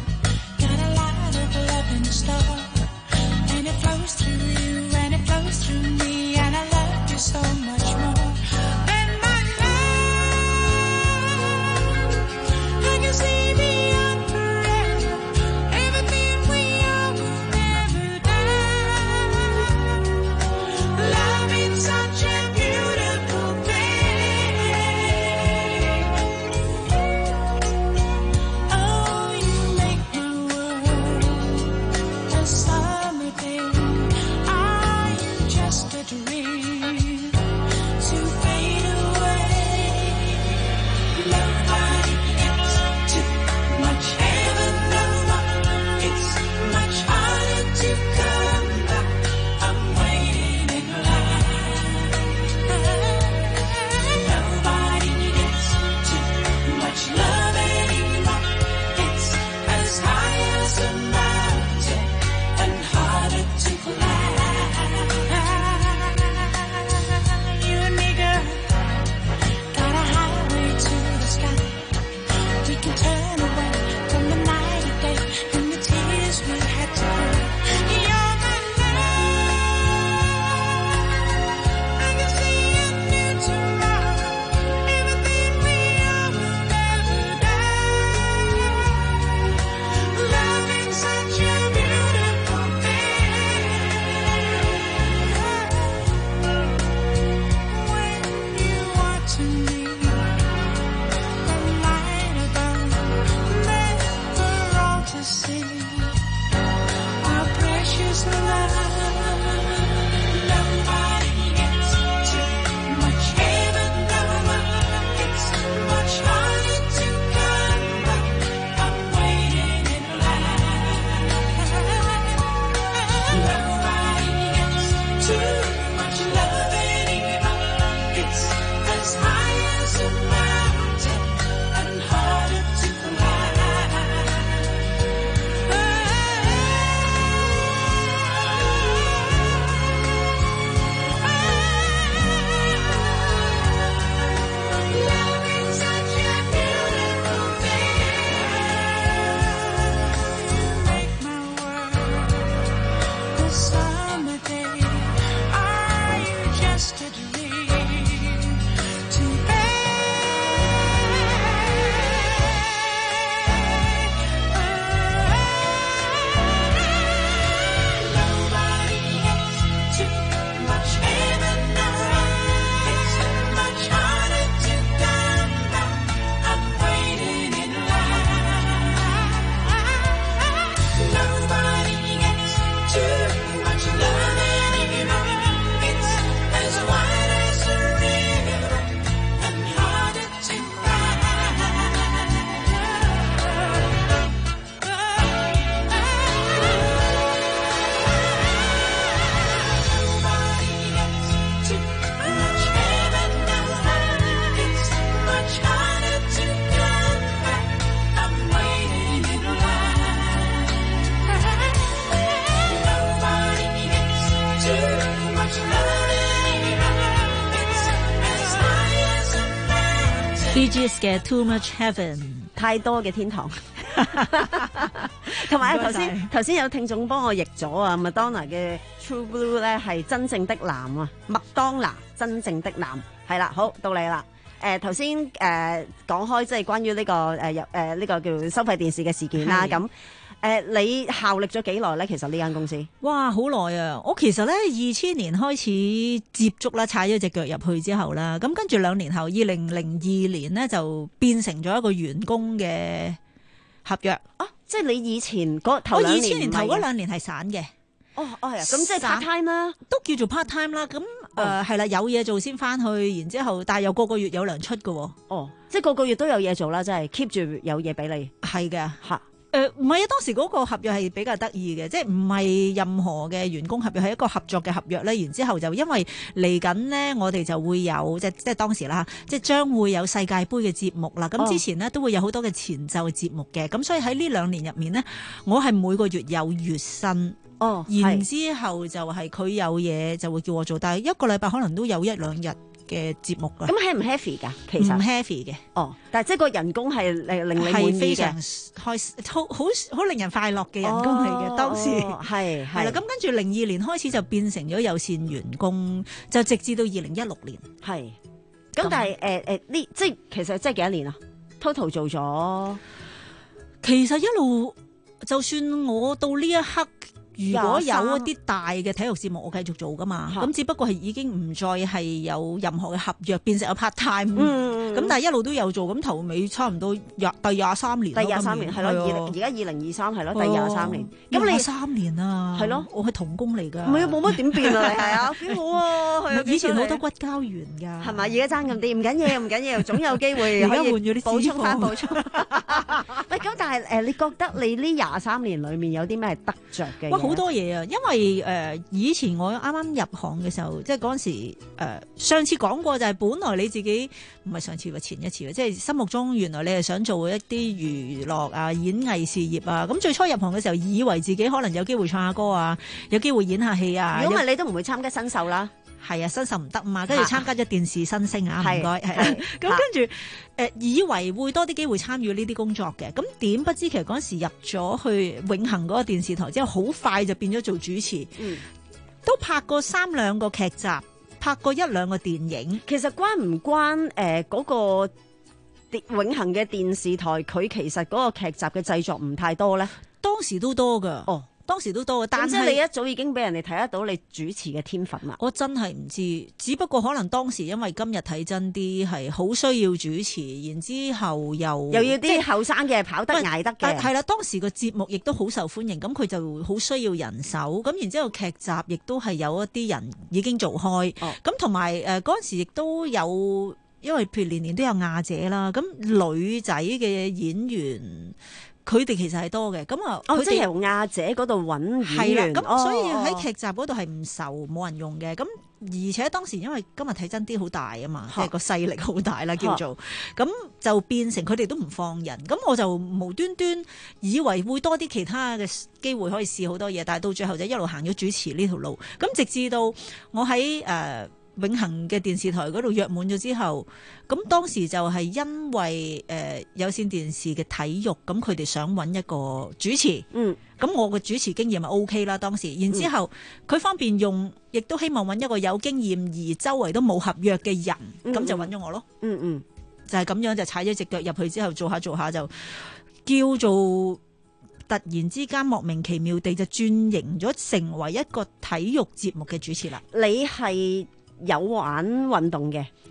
Bee Gees 嘅 Too Much Heaven， 太多嘅天堂。同埋頭唔該晒先頭先有聽眾幫我譯咗啊，麥當娜嘅 True Blue 咧係真正的藍啊，麥當娜真正的藍係啦，好到你啦。誒頭先誒講開即係關於呢、這個誒入誒呢個叫收費電視嘅事件啦， 係咁誒、呃、你效力咗幾耐咧？其實呢間公司哇，好耐啊！我其實咧二千年開始接觸啦，踩咗隻腳入去之後啦，咁跟住兩年後，二零零二年咧就變成咗一個員工嘅合約啊！即係你以前嗰頭我兩年二千年頭唔係嘅嗰兩年係散嘅。 哦哦係啊，咁即係 part time 啦， 都叫做 part time 啦。咁誒係啦，有嘢做先翻去，然之後但係又個個月有糧出嘅喎。 哦，即係個個月都有嘢做啦，即係 keep 住有嘢俾你。 係嘅嚇。 誒唔係啊，當時嗰個合約係比較得意嘅，即係唔係任何嘅員工合約，係一個合作嘅合約咧。然之後就因為嚟緊呢，我哋就會有即係即係當時啦，即係將會有世界盃嘅節目啦。咁之前呢，都會有好多嘅前奏節目嘅，咁所以喺呢兩年入面呢，我係每個月有月薪。 哦， 然之後就係佢有嘢就會叫我做，但係一個禮拜可能都有一兩日嘅節目㗎。 咁 heavy 唔 heavy 㗎？其實唔 heavy 嘅。 哦，但係即係個人工係令令你滿意嘅， 係非常開好好好令人快樂嘅人工嚟嘅。 哦當時係係啦，咁跟住零二年開始就變成咗有線員工，就直至到二零一六年。 係。咁但係誒誒呢，即係其實即係幾多年啊 ？total 做咗， 其實一路就算我到呢一刻。如果有一啲大嘅體育節目，我繼續做噶嘛，咁只不過係已經唔再係有任何嘅合約，變成有 part time。 嗯， 咁但係一路都有做，咁頭尾差唔多廿第廿三年。 第廿三年係咯，而而家二零二三係咯，第廿三年。 咁你三年啊？ 係咯， 我係童工嚟㗎。 唔係啊，冇乜點變啊，你係啊，幾好啊！ 以前好多骨膠原㗎， 係咪？而家爭咁啲，唔緊要，唔緊要，總有機會可以補充翻補充。喂，咁但係誒，你覺得你呢廿三年裡面有啲咩得着嘅？ 哇，好多嘢啊！因為誒、呃、以前我啱啱入行嘅時候，即係嗰陣時誒、呃、上次講過就係本來你自己唔係上次喎，前一次喎，即係心目中原來你係想做一啲娛樂啊、演藝事業啊。咁最初入行嘅時候，以為自己可能有機會唱下歌啊，有機會演下戲啊。 如果唔係你都唔會參加新秀啦。 係啊，新秀唔得嘛，跟住參加咗電視新星啊，唔該。係咁跟住誒，以為會多啲機會參與呢啲工作嘅，咁點不知其實嗰陣時入咗去永恆嗰個電視台之後，好快就變咗做主持。 嗯， 都拍過三兩個劇集，拍過一兩個電影。 其實關唔關誒嗰、呃嗰個永恆嘅電視台佢其實嗰個劇集嘅製作唔太多咧？ 當時都多㗎。哦。當時都多嘅，但係即係你一早已經俾人哋睇得到你主持嘅天分啦。 我真係唔知，只不過可能當時因為今日睇真啲係好需要主持，然之後又又要啲後生嘅跑得捱得嘅。 係啦，當時個節目亦都好受歡迎，咁佢就好需要人手。咁然之後劇集亦都係有一啲人已經做開。咁同埋誒嗰陣時亦都有，因為譬如年年都有亞姐啦，咁女仔嘅演員。佢哋其實係多嘅，咁啊， 哦，即係由亞姐嗰度揾演員， 係啦，咁所以喺劇集嗰度係唔受冇人用嘅，咁而且當時因為今日睇真啲好大啊嘛，即係個勢力好大啦，叫做，咁就變成佢哋都唔放人，咁我就無端端以為會多啲其他嘅機會可以試好多嘢，但係到最後就一路行咗主持呢條路，咁直至到我喺誒。呃永恆嘅電視台嗰度約滿咗之後，咁當時就係因為誒、呃、有線電視嘅體育，咁佢哋想揾一個主持， 嗯， 咁我嘅主持經驗咪 O K 啦，當時，然之後佢、嗯、方便用，亦都希望揾一個有經驗而周圍都冇合約嘅人，咁、嗯、就揾咗我咯， 嗯嗯， 就係咁樣就踩咗隻腳入去之後，做下做下就叫做突然之間莫名其妙地就轉型咗成為一個體育節目嘅主持啦。 你係有玩運動嘅，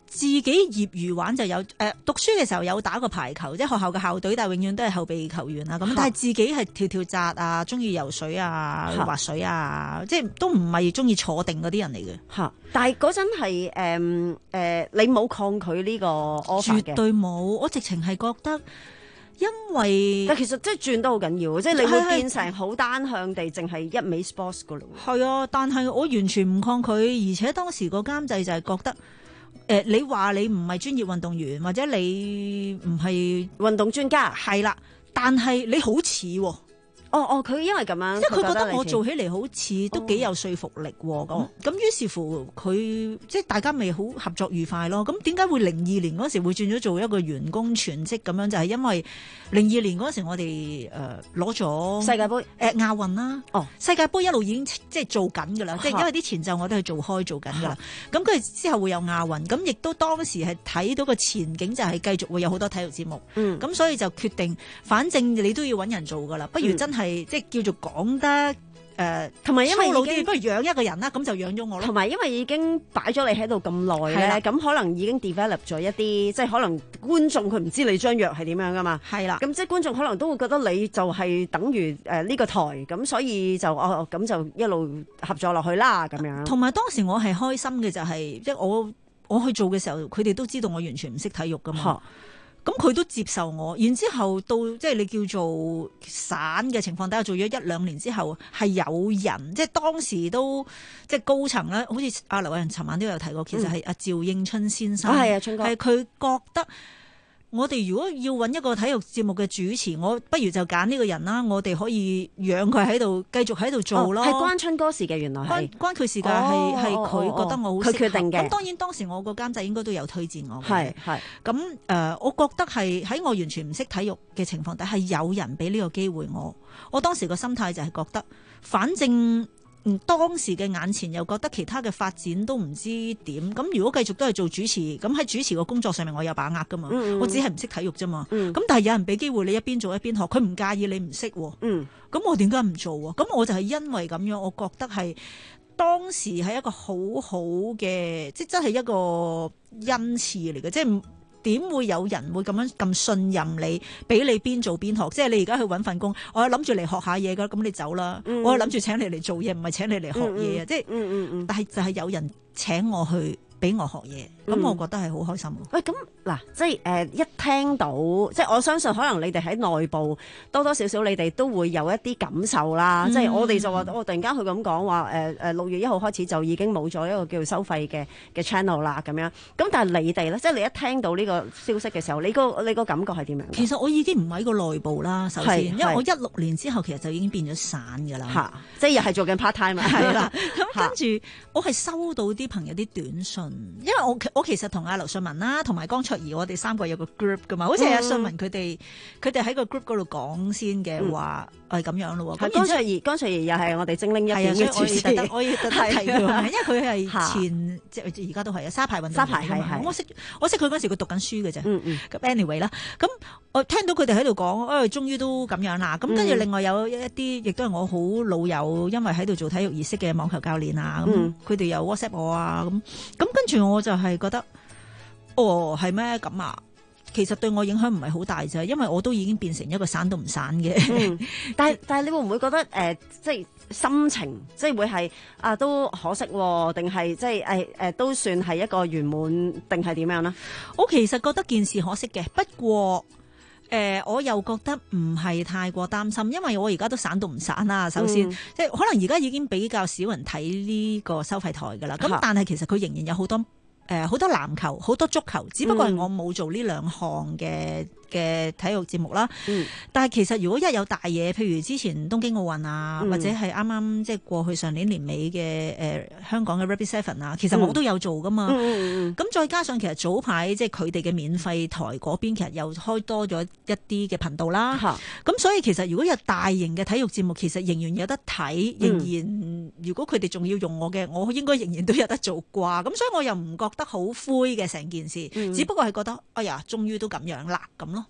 自己業餘玩就有誒、呃，讀書嘅時候有打過排球，即係學校嘅校隊，但係永遠都係後備球員啊咁。但係自己係跳跳紮啊，中意游水啊、滑水啊，即係都唔係中意坐定嗰啲人嚟嘅。 嚇！但係嗰陣係誒誒，你冇抗拒呢個 offer 嘅？ 絕對冇，我直情係覺得。因為但其實即係轉得好緊要，即係你會變成好單向地，淨係一味 sports 噶咯。 係啊，但係我完全唔抗拒，而且當時個監製就係覺得，誒、呃，你話你唔係專業運動員，或者你唔係運動專家， 係啦，但係你好似喎。 哦哦，佢因為咁樣， 即係佢覺得我做起嚟好似都幾有說服力喎。咁咁於是乎佢即係大家咪好合作愉快咯。咁點解會零二年嗰時會轉咗做一個員工全職咁樣？就係、是、因為零二年嗰時我哋誒攞咗世界盃誒、 呃、亞運啦。哦，世界盃一路已經即係做緊㗎啦，即係因為啲前奏我都係做開做緊㗎啦。咁跟住之後會有亞運，咁亦都當時係睇到個前景就係繼續會有好多體育節目。嗯，咁所以就決定，反正你都要揾人做㗎啦，不如真係、嗯。即係叫做講得誒，同埋因為老啲，不如養一個人啦，咁就養咗我咯。 同埋因為已經擺咗你喺度咁耐咧，咁可能已經 develop 咗一啲，即係可能觀眾佢唔知你張約係點樣噶嘛。係啦，咁即係觀眾可能都會覺得你就係等於誒呢個台，咁所以就哦咁就一路合作落去啦咁樣。 同埋當時我係開心嘅就係、是，即係我我去做嘅時候，佢哋都知道我完全唔識體育噶嘛。咁佢都接受我，然之後到即係你叫做散嘅情況底下，做咗一兩年之後，係有人即係當時都即係高層咧，好似阿劉偉仁尋晚都有提過，其實係阿趙應春先生，係、嗯、啊，春哥，係佢覺得我哋如果要揾一個體育節目嘅主持，我不如就揀呢個人啦，我哋可以養佢喺度，繼續喺度做咯。係、哦、關春哥事嘅，原來係關佢事㗎，係係佢覺得我好適合，佢決定嘅。咁當然當時我個監製應該都有推薦我嘅，係係。咁誒、呃，我覺得係喺我完全唔識體育嘅情況底下，係有人俾呢個機會我。我當時個心態就係覺得，反正。嗯，當時嘅眼前又覺得其他嘅發展都唔知點，咁如果繼續都係做主持，咁喺主持個工作上面我有把握噶嘛，嗯、我只係唔識體育啫嘛，咁、嗯、但係有人俾機會你一邊做一邊學，佢唔介意你唔識，咁、嗯、我點解唔做啊？咁我就係因為咁樣，我覺得係當時係一個好好嘅，即係真係一個恩賜嚟嘅，即係。點會有人會咁樣咁信任你，俾你邊做邊學？即係你而家去揾份工，我係諗住嚟學下嘢噶，咁你走啦。嗯、我係諗住請你嚟做嘢，唔係請你嚟學嘢啊！即係，嗯嗯嗯、但係就係有人請我去。俾我學嘢，咁、嗯、我覺得係好開心。 喂，咁嗱，即係誒、呃、一聽到，即係我相信可能你哋喺內部多多少少，你哋都會有一啲感受啦。嗯、即係我哋就話，我突然間佢咁講話，誒誒六月一號開始就已經冇咗一個叫做收費嘅嘅 channel 啦，咁樣。咁但係你哋咧，即係你一聽到呢個消息嘅時候，你個你個感覺係點樣？ 其實我已經唔喺個內部啦，首先，因為我一六年之後其實就已經變咗散㗎啦。嚇，即係又係做緊 part time 啊。係啦，咁跟住我係收到啲朋友啲短信，因為我我其實同阿劉信文啦，同埋江卓儀，我哋三個有個 group 噶嘛，好似阿信文佢哋佢哋喺個 group 嗰度講先嘅話，係咁樣咯。咁江卓儀，江卓儀又係我哋精靈一點嘅主持，我要特登，我要特登提佢，因為佢係前即係而家都係啊沙排運動員。沙排係係。我識我識佢嗰時佢讀緊書嘅啫。嗯嗯。咁 anyway 啦，咁我聽到佢哋喺度講，誒，終於都咁樣啦。咁跟住另外有一啲，亦都係我好老友，因為喺度做體育儀式嘅網球教練啊。咁佢哋又 WhatsApp 我啊，咁咁跟住我就係覺得，哦，係咩咁啊？其實對我影響唔係好大啫，因為我都已經變成一個散都唔散嘅、嗯。但係但係你會唔會覺得誒、呃，即係心情，即係會係啊都可惜，定係即係誒誒都算係一個圓滿，定係點樣呢？ 我其實覺得件事可惜嘅，不過誒、呃、我又覺得唔係太過擔心，因為我而家都散到唔散啦。首先，嗯、即係可能而家已經比較少人睇呢個收費台噶啦。咁但係其實佢仍然有好多。誒好、呃、多籃球，好多足球，只不過係我冇做呢兩項嘅嘅體育節目啦。嗯、但係其實如果一有大嘢，譬如之前東京奧運啊，嗯、或者係啱啱即係過去上年年尾嘅誒、呃、香港嘅 Rugby Seven 啊，其實我都有做噶嘛。咁、嗯嗯、再加上其實早排即係佢哋嘅免費台嗰邊，其實又開多咗一啲嘅頻道啦。咁、嗯、所以其實如果有大型嘅體育節目，其實仍然有得睇，仍然、嗯、如果佢哋仲要用我嘅，我應該仍然都有得做啩。咁所以我又唔覺得好灰嘅成件事，嗯、只不過係覺得哎呀，終於都咁樣啦咁咯。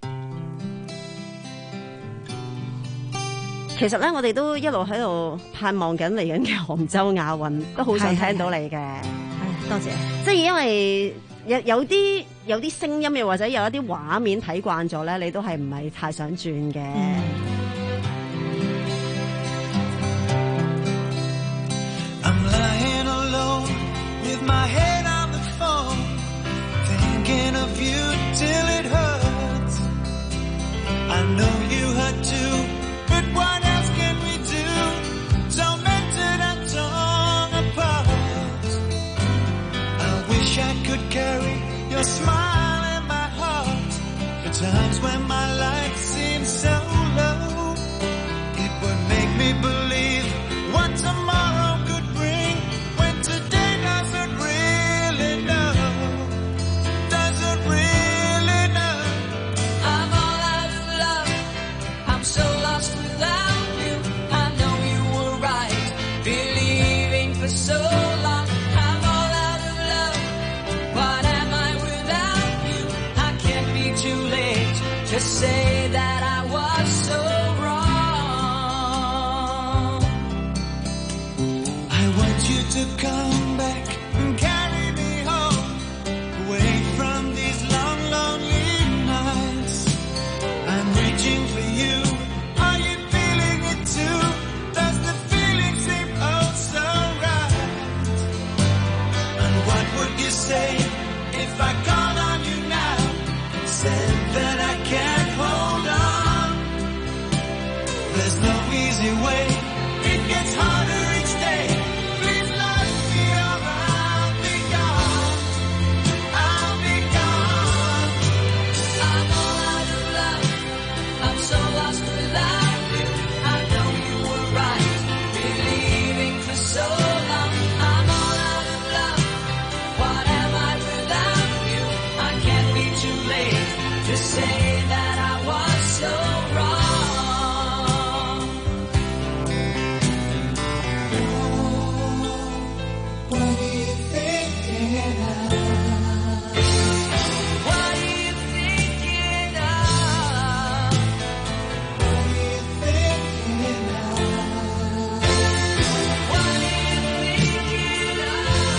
其實咧，我哋都一路喺度盼望緊嚟緊嘅杭州亞運，都好想聽到你嘅。 係多謝。 即係因為有有啲有啲聲音，又或者有一啲畫面睇慣咗咧，你都係唔係太想轉嘅。 I'm lying alone with my head on the phone, thinking of you till it hurts. I know you hurt too, but what else can we do? Tormented and torn apart. I wish I could carry your smile in my heart. For times when my life seems so low, it would make me believe what tomorrow could bring, when today doesn't really know, doesn't really know. I'm all out of love, I'm so lost without you. I know you were right, believing for so long. I'm all out of love, what am I without you? I can't be too late to say that I was so wrong. I want you to come back and carry me home, away from these long, lonely nights. I'm reaching for you. Are you feeling it too? Does the feeling seem oh so right? And what would you say if I called on you now, said that I can't hold on? There's no easy way, it gets harder each day. Please let me or I'll be gone, I'll be gone. I'm all out of love, I'm so lost without you. I know you were right, believing for so long. I'm all out of love, what am I without you? I can't be too late to say that I was so wrong. What are you thinking of? What are you thinking of? What are you thinking of? What are you thinking of?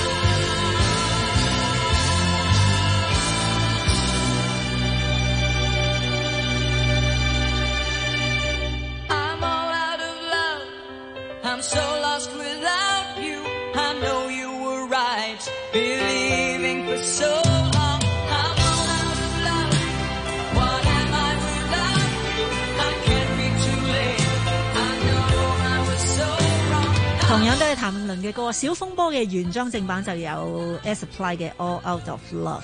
I'm all out of love, I'm so lost without you. I know you were right, believing for so long. I'm all out of love, what am I without you? I can't be too late, I know I was so wrong. 同樣都係譚詠麟嘅歌，小風波嘅原裝正版就有 Air Supply 嘅 All Out of Love。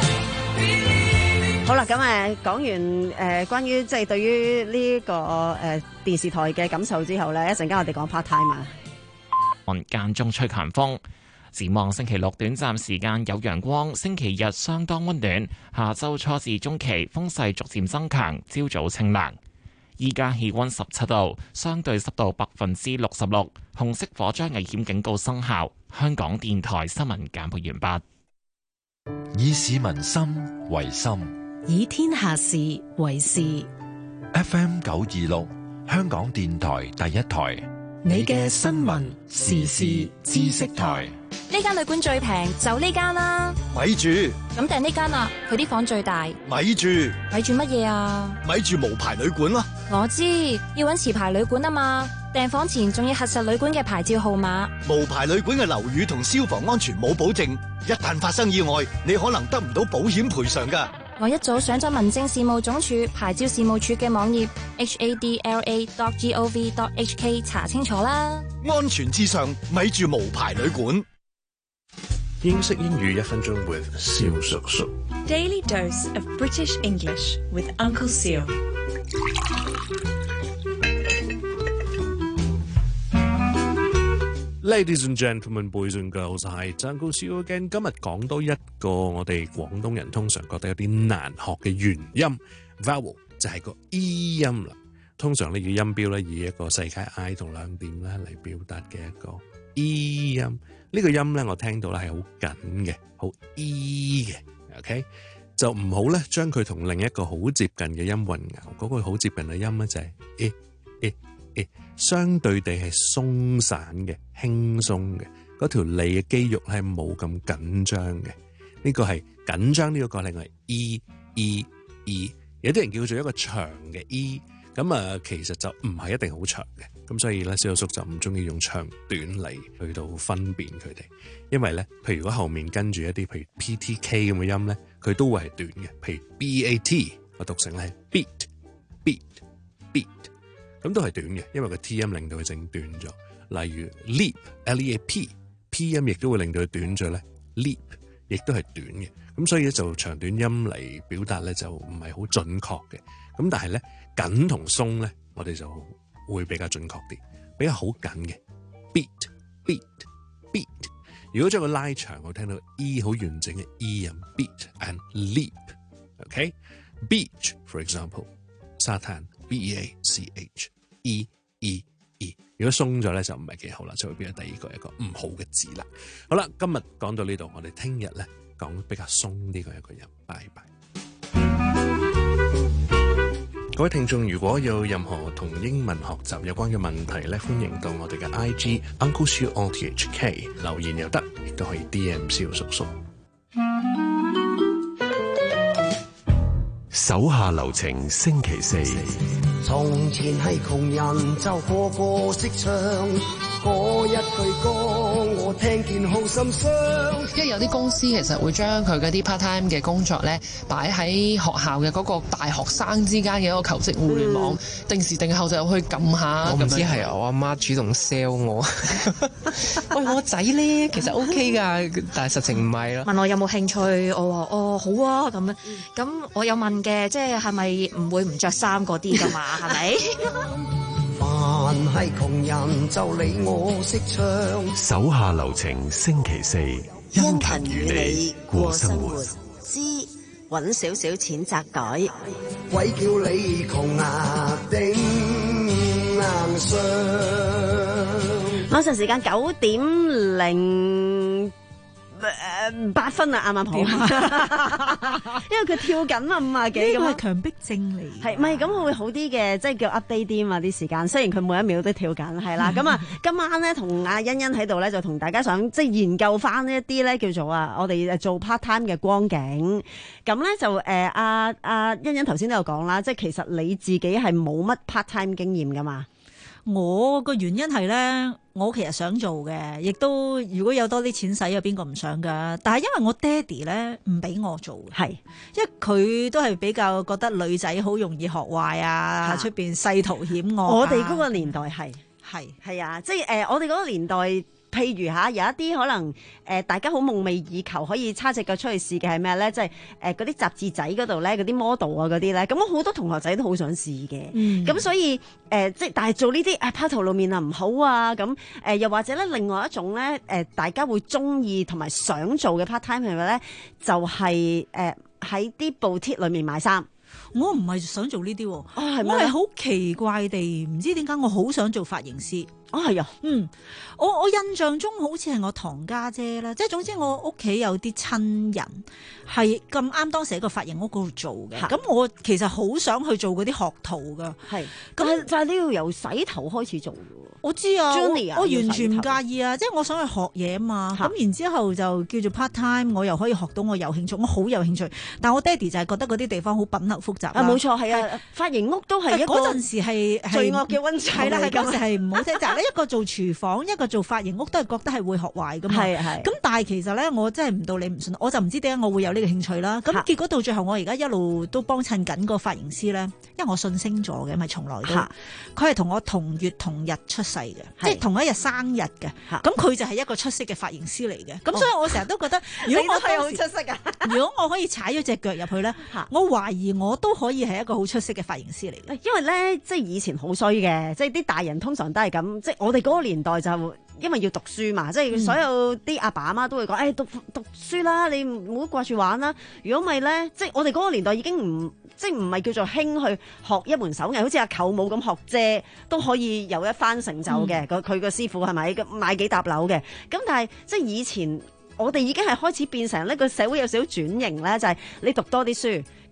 好啦，咁誒講完誒、呃、關於即係對於呢、這個誒、呃、電視台嘅感受之後咧，一陣間我哋講 part time 啊。 按間中吹強風，展望星期六短暫時間有陽光，星期日相當溫暖。下週初至中期風勢逐漸增強，朝早清涼。依家氣溫十七度，相對濕度百分之六十六，紅色火災危險警告生效。香港電台新聞簡報完畢。 以市民心為心， 以天下事為事。 F M 九二六，香港電台第一台， 你嘅新聞時事知識台。 呢間旅館最平，就呢間啦。 咪住， 咁訂呢間啊，佢啲房最大。 咪住， 咪住乜嘢啊？ 咪住無牌旅館咯。 我知，要揾持牌旅館啊嘛。訂房前仲要核實旅館嘅牌照號碼。 無牌旅館嘅樓宇同消防安全冇保證，一旦發生意外，你可能得唔到保險賠償㗎。 我一早上咗民政事務總署牌照事務處嘅網頁 h a d l a dot gov dot h k 查清楚啦。 安全至上，咪住無牌旅館。 英式英語一分鐘 with 蕭叔叔。 Daily dose of British English with Uncle Seal。 Ladies and gentlemen, boys and girls， 係 Uncle Seal again。今日講多一個我哋廣東人通常覺得有啲難學嘅元音 vowel， 就係個 E 音啦。通常呢個音標咧以一個世界 I 同兩點咧嚟表達嘅一個 E 音。呢、這個音咧我聽到咧係好緊嘅，好 E 嘅 ，OK， 就唔好咧將佢同另一個好接近嘅音混淆。嗰、那個好接近嘅音咧就係 e e e， 相對地係鬆散嘅、輕鬆嘅，嗰條脷嘅肌肉係冇咁緊張嘅。呢、這個係緊張呢個個令係 e e e， 有啲人叫做一個長嘅 e， 咁啊其實就唔係一定好長嘅。咁所以咧，小叔就唔中意用長短嚟去到分辨佢哋，因為咧，譬如如果後面跟住一啲譬如 P T K 咁嘅音咧，佢都會係短嘅。譬如 B A T 個讀成咧係 beat beat beat， 咁都係短嘅，因為個 T 音令到佢整短咗。例如 leap L E A P P 音亦都會令到佢短咗咧 leap， 亦都係短嘅。咁所以咧就長短音嚟表達咧就唔係好準確嘅。咁但係咧緊同鬆咧，我哋就會比較準確啲，比較好緊嘅 beat beat beat。如果將佢拉長，我聽到 E 好完整嘅 E 音 beat and leap。OK， beach for example， 沙灘 B E A C H E E E。如果鬆咗咧就唔係幾好啦，就會變咗第二個一個唔好嘅字啦。好啦，今日講到呢度，我哋聽日咧講比較鬆啲嘅一個音。拜拜。各位聽眾，如果有任何同英文學習有關嘅問題咧，歡迎到我哋嘅 I G Uncle Siu O T H K 留言又得，亦都可以 D M 蕭叔叔。 手下留情星期四。 從前係窮人就個個識唱，嗰一句歌我聽見好心傷。 因為有啲公司其實會將佢嗰啲 part time 嘅工作咧擺喺學校嘅嗰個大學生之間嘅一個求職互聯網，嗯、定時定候就去撳下。 我唔知係我阿媽主動 sell 我。喂，我仔咧其實 OK 㗎，但係實情唔係咯。 問我有冇興趣，我話哦好啊咁樣。咁我有問嘅，即係係咪唔會唔着衫嗰啲㗎嘛？係咪？ 凡係窮人就理我識唱。 手下留情星期四，殷勤與你過生活。 知揾少少錢擲袋， 鬼叫你窮牙頂硬上。 晚上時間九點零誒八分啊，啱啱好。因為佢跳緊啊，五啊幾咁。 呢個係強迫症嚟。 係，唔係咁會好啲嘅，即係叫 update 啲嘛啲時間。雖然佢每一秒都跳緊，係啦。咁啊，今晚咧同阿欣欣喺度咧，就同大家想即係研究翻一啲咧叫做啊，我哋做 part time 嘅光景。咁咧就誒阿阿欣欣頭先都有講啦，即係其實你自己係冇乜 part time 經驗噶嘛。 我個原因係咧，我其實想做嘅，亦都如果有多啲錢使，有邊個唔想噶？但係因為我爹哋咧唔俾我做，係，因為佢都係比較覺得女仔好容易學壞啊，出邊世途險惡。 我哋嗰個年代係係係啊，即係誒、呃，我哋嗰個年代。譬如嚇有一啲可能誒、呃，大家好夢寐以求可以叉隻腳出去試嘅係咩咧？即係誒嗰啲雜誌仔嗰度咧，嗰啲 model 啊嗰啲咧，咁好多同學仔都好想試嘅。咁、嗯、所以誒、呃，即係但係做呢啲誒拋頭露面啊唔好啊咁誒、呃，又或者咧另外一種咧誒、呃，大家會中意同埋想做嘅 part time 係咪咧？就係誒喺啲布貼裏面買衫。 我唔係想做呢啲、哦， 哦、係我係好奇怪地唔知點解我好想做髮型師。 哦，係啊， 嗯，我我印象中好似係我堂家姐啦，即係總之我屋企有啲親人係咁啱當時喺個髮型屋嗰度做嘅，咁我其實好想去做嗰啲學徒噶， 係，咁但係你要由洗頭開始做嘅喎。 我知啊，我, 我完全唔介意啊，即係我想去學嘢啊嘛，咁然之後就叫做 part time， 我又可以學到我有興趣，我好有興趣。但我爹哋就係覺得嗰啲地方好品流複雜啊， 冇錯，係啊，髮型屋都係一個嗰陣時係罪惡嘅溫床， 係啦，係嗰時係唔好聽，就係一個做廚房，一個做髮型屋，都係覺得係會學壞噶嘛。係係。咁但係其實咧，我真係唔到你唔信，我就唔知點解我會有呢個興趣啦。咁結果到最後，我而家一路都幫襯緊個髮型師咧，因為我信星座嘅，咪從來都佢係同我同月同日出世嘅，即係同一日生日嘅。咁佢就係一個出色嘅髮型師嚟嘅。咁、哦、所以我成日都覺得，如果我係好出色㗎，如果我可以踩咗隻腳入去咧，我懷疑我都可以係一個好出色嘅髮型師嚟嘅。 因為咧，即係以前好衰嘅，即係啲大人通常都係咁，即係我哋嗰個年代就因為要讀書嘛，即係所有啲阿爸阿媽都會講，誒、哎、讀讀書啦，你唔好掛住玩啦。如果唔係咧，即係我哋嗰個年代已經唔。即係唔係叫做興去學一門手藝，好似阿舅母咁學啫，都可以有一番成就嘅。佢佢個師傅係咪買幾笪樓嘅？咁但係即係以前我哋已經係開始變成呢個社會有少少轉型咧，就係、是、你讀多啲書，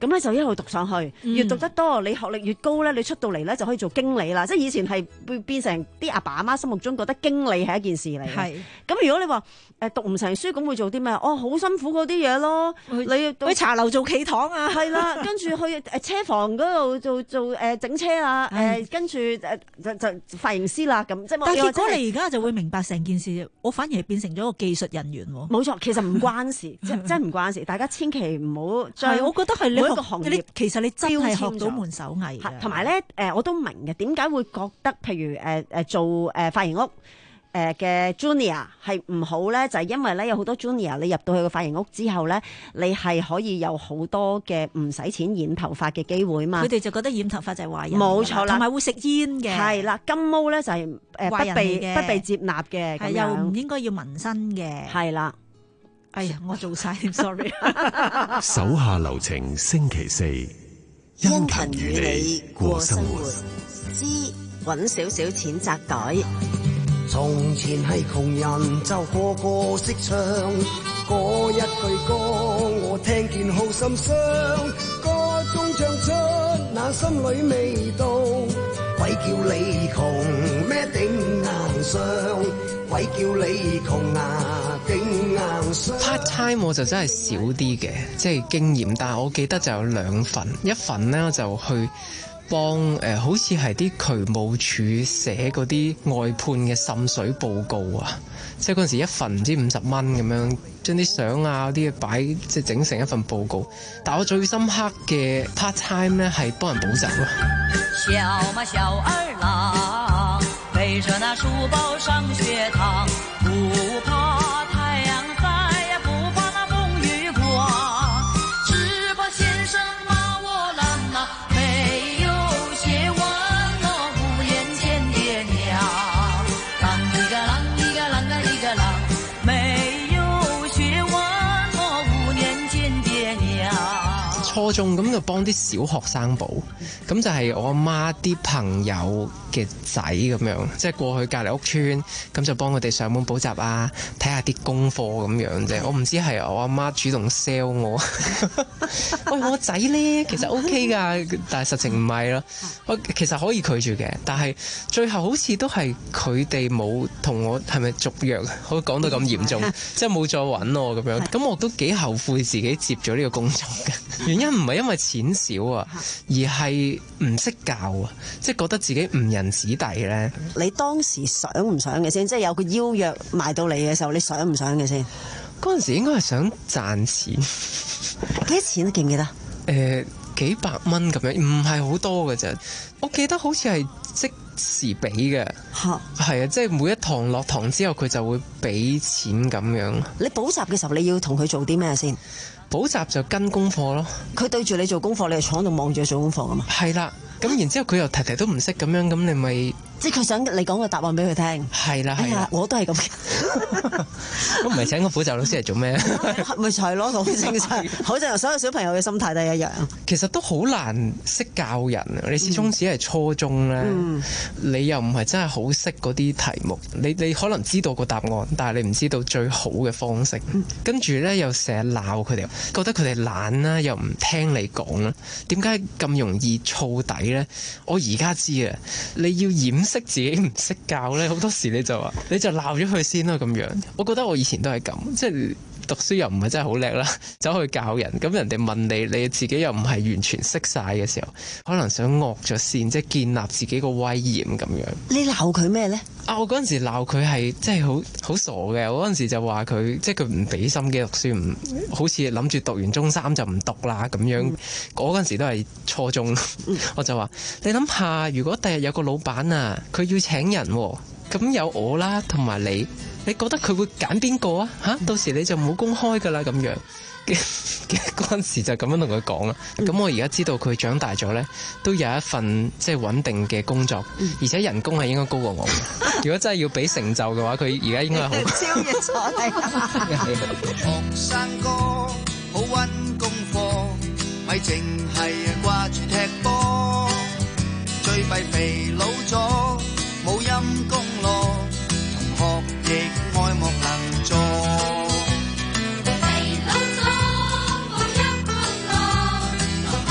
咁咧就一路讀上去，越讀得多，你學歷越高咧，你出到嚟咧就可以做經理啦。即係以前係會變成啲阿爸阿媽心目中覺得經理係一件事嚟嘅。係咁，如果你話誒讀唔成書，咁會做啲咩？哦，好辛苦嗰啲嘢咯，你去茶樓做企堂啊， 係啦，跟住去誒車房嗰度做做誒整車啊，誒跟住誒就就髮型師啦咁。即係但係結果你而家就會明白成件事，我反而係變成咗個技術人員喎。 冇錯，其實唔關事，即真係唔關事。大家千祈唔好將係，我覺得係你每一個行業， 其實你真係學到門手藝。 同埋咧，誒我都明嘅，點解會覺得譬如誒誒做誒髮型屋誒嘅 junior 係唔好咧？就係因為咧有好多 junior， 你入到去個髮型屋之後咧，你係可以有好多嘅唔使錢染頭髮嘅機會嘛。 佢哋就覺得染頭髮就係壞人， 冇錯啦， 同埋會食煙嘅。係啦，金毛咧就係誒不被不被接納嘅， 係又唔應該要紋身嘅。 係啦。 哎呀，我做晒，sorry。 手下留情，星期四，殷勤與你過生活， 之揾少少錢擲袋。 從前係窮人就個個識唱，嗰一句歌我聽見好心傷，歌中唱出那心裏味道，鬼叫你窮咩頂硬上，鬼叫你窮啊頂硬上。 part time 我就真係少啲嘅，即係經驗，但係我記得就有兩份，一份呢就去幫誒、呃，好似係啲渠務署寫嗰啲外判嘅滲水報告啊，即係嗰陣時一份唔知五十蚊咁樣，將啲相啊啲嘢擺即係整成一份報告。但我最深刻嘅 part time 咧係幫人補習咯。 小馬小二郎背着那書包上學堂，不怕太陽曬，也不怕那風雨刮，只怕先生罵我懶啊，沒有學問哦，五年見爹娘，啷一個啷一個啷個一個啷，沒有學問哦，五年見爹娘。 初中咁就幫啲小學生補，咁就係我阿媽啲朋友嘅仔咁樣，即係過去隔離屋村，咁就幫佢哋上門補習啊，睇下啲功課咁樣啫。我唔知係我阿媽主動 sell 我，喂我仔咧其實 OK 㗎，但係實情唔係咯。我其實可以拒絕嘅，但係最後好似都係佢哋冇同我係咪續約，可以講到咁嚴重，即係冇再揾我咁樣。咁我都幾後悔自己接咗呢個工作嘅，原因唔係因為錢少啊，而係唔識教啊，即係覺得自己唔人子弟咧。 你當時想唔想嘅先？即係有個邀約埋到嚟嘅時候，你想唔想嘅先？ 嗰陣時應該係想賺錢， 幾多錢記唔記得？ 誒、呃、幾百蚊咁樣，唔係好多嘅啫。我記得好似係即時俾嘅，係啊，即係每一堂落堂之後，佢就會俾錢咁樣。 你補習嘅時候，你要同佢做啲咩先？ 補習就跟功課咯。 佢對住你做功課，你係坐喺度望住佢做功課噶嘛？ 係啦，咁然之後佢又題題都唔識咁樣，咁你咪即係佢想你講個答案俾佢聽。 係啦，係啦， 我都係咁。 咁唔係請個補習老師嚟做咩？ 咪就係咯，好正常，好正常。所有小朋友嘅心態都係一樣。 其實都好難識教人啊！你始終只係初中咧，嗯、你又唔係真係好識嗰啲題目。你你可能知道個答案，但係你唔知道最好嘅方式。嗯、跟住咧又成日鬧佢哋，覺得佢哋懶啦，又唔聽你講啦。點解咁容易燥底咧？我而家知啊！你要掩飾自己唔識教咧，好多時你就話你就鬧咗佢先啦咁樣。我覺得我以前都係咁，即係讀書又唔係真係好叻啦，走去教人，咁人哋問你，你自己又唔係完全識晒嘅時候，可能想惡咗先，即係建立自己個威嚴咁樣。 你鬧佢咩咧？ 啊，我嗰陣時鬧佢係即係好好傻嘅，我嗰陣時就話佢即係佢唔俾心機讀書，唔好似諗住讀完中三就唔讀啦咁樣。嗰陣、嗯、時都係初中，嗯、我就話你諗下，如果第日有個老闆啊，佢要請人喎，咁有我啦，同埋你。你覺得佢會揀邊個啊？嚇，到時你就冇公開噶啦咁樣嘅嘅嗰陣時就咁樣同佢講啦。咁、嗯、我而家知道佢長大咗咧，都有一份即係穩定嘅工作，嗯、而且人工係應該高過我。如果真係要俾成就嘅話，佢而家應該係好超越咗你。學生哥好溫功課，咪淨係掛住踢波，最弊肥佬咗冇陰功咯。學亦愛莫能助，肥佬咗冇陰功咯，同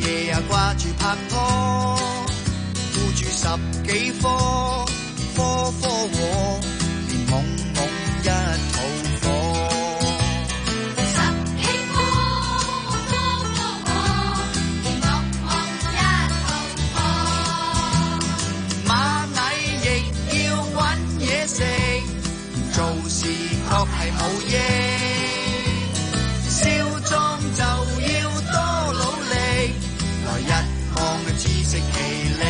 夜呀掛住拍拖，顧住十幾科，科科和，連懵懵一肚火。 十幾科，科科和，連懵懵一肚火。 螞蟻亦要搵嘢食，做事確係冇益。少壯就要多努力，來日望知識其力。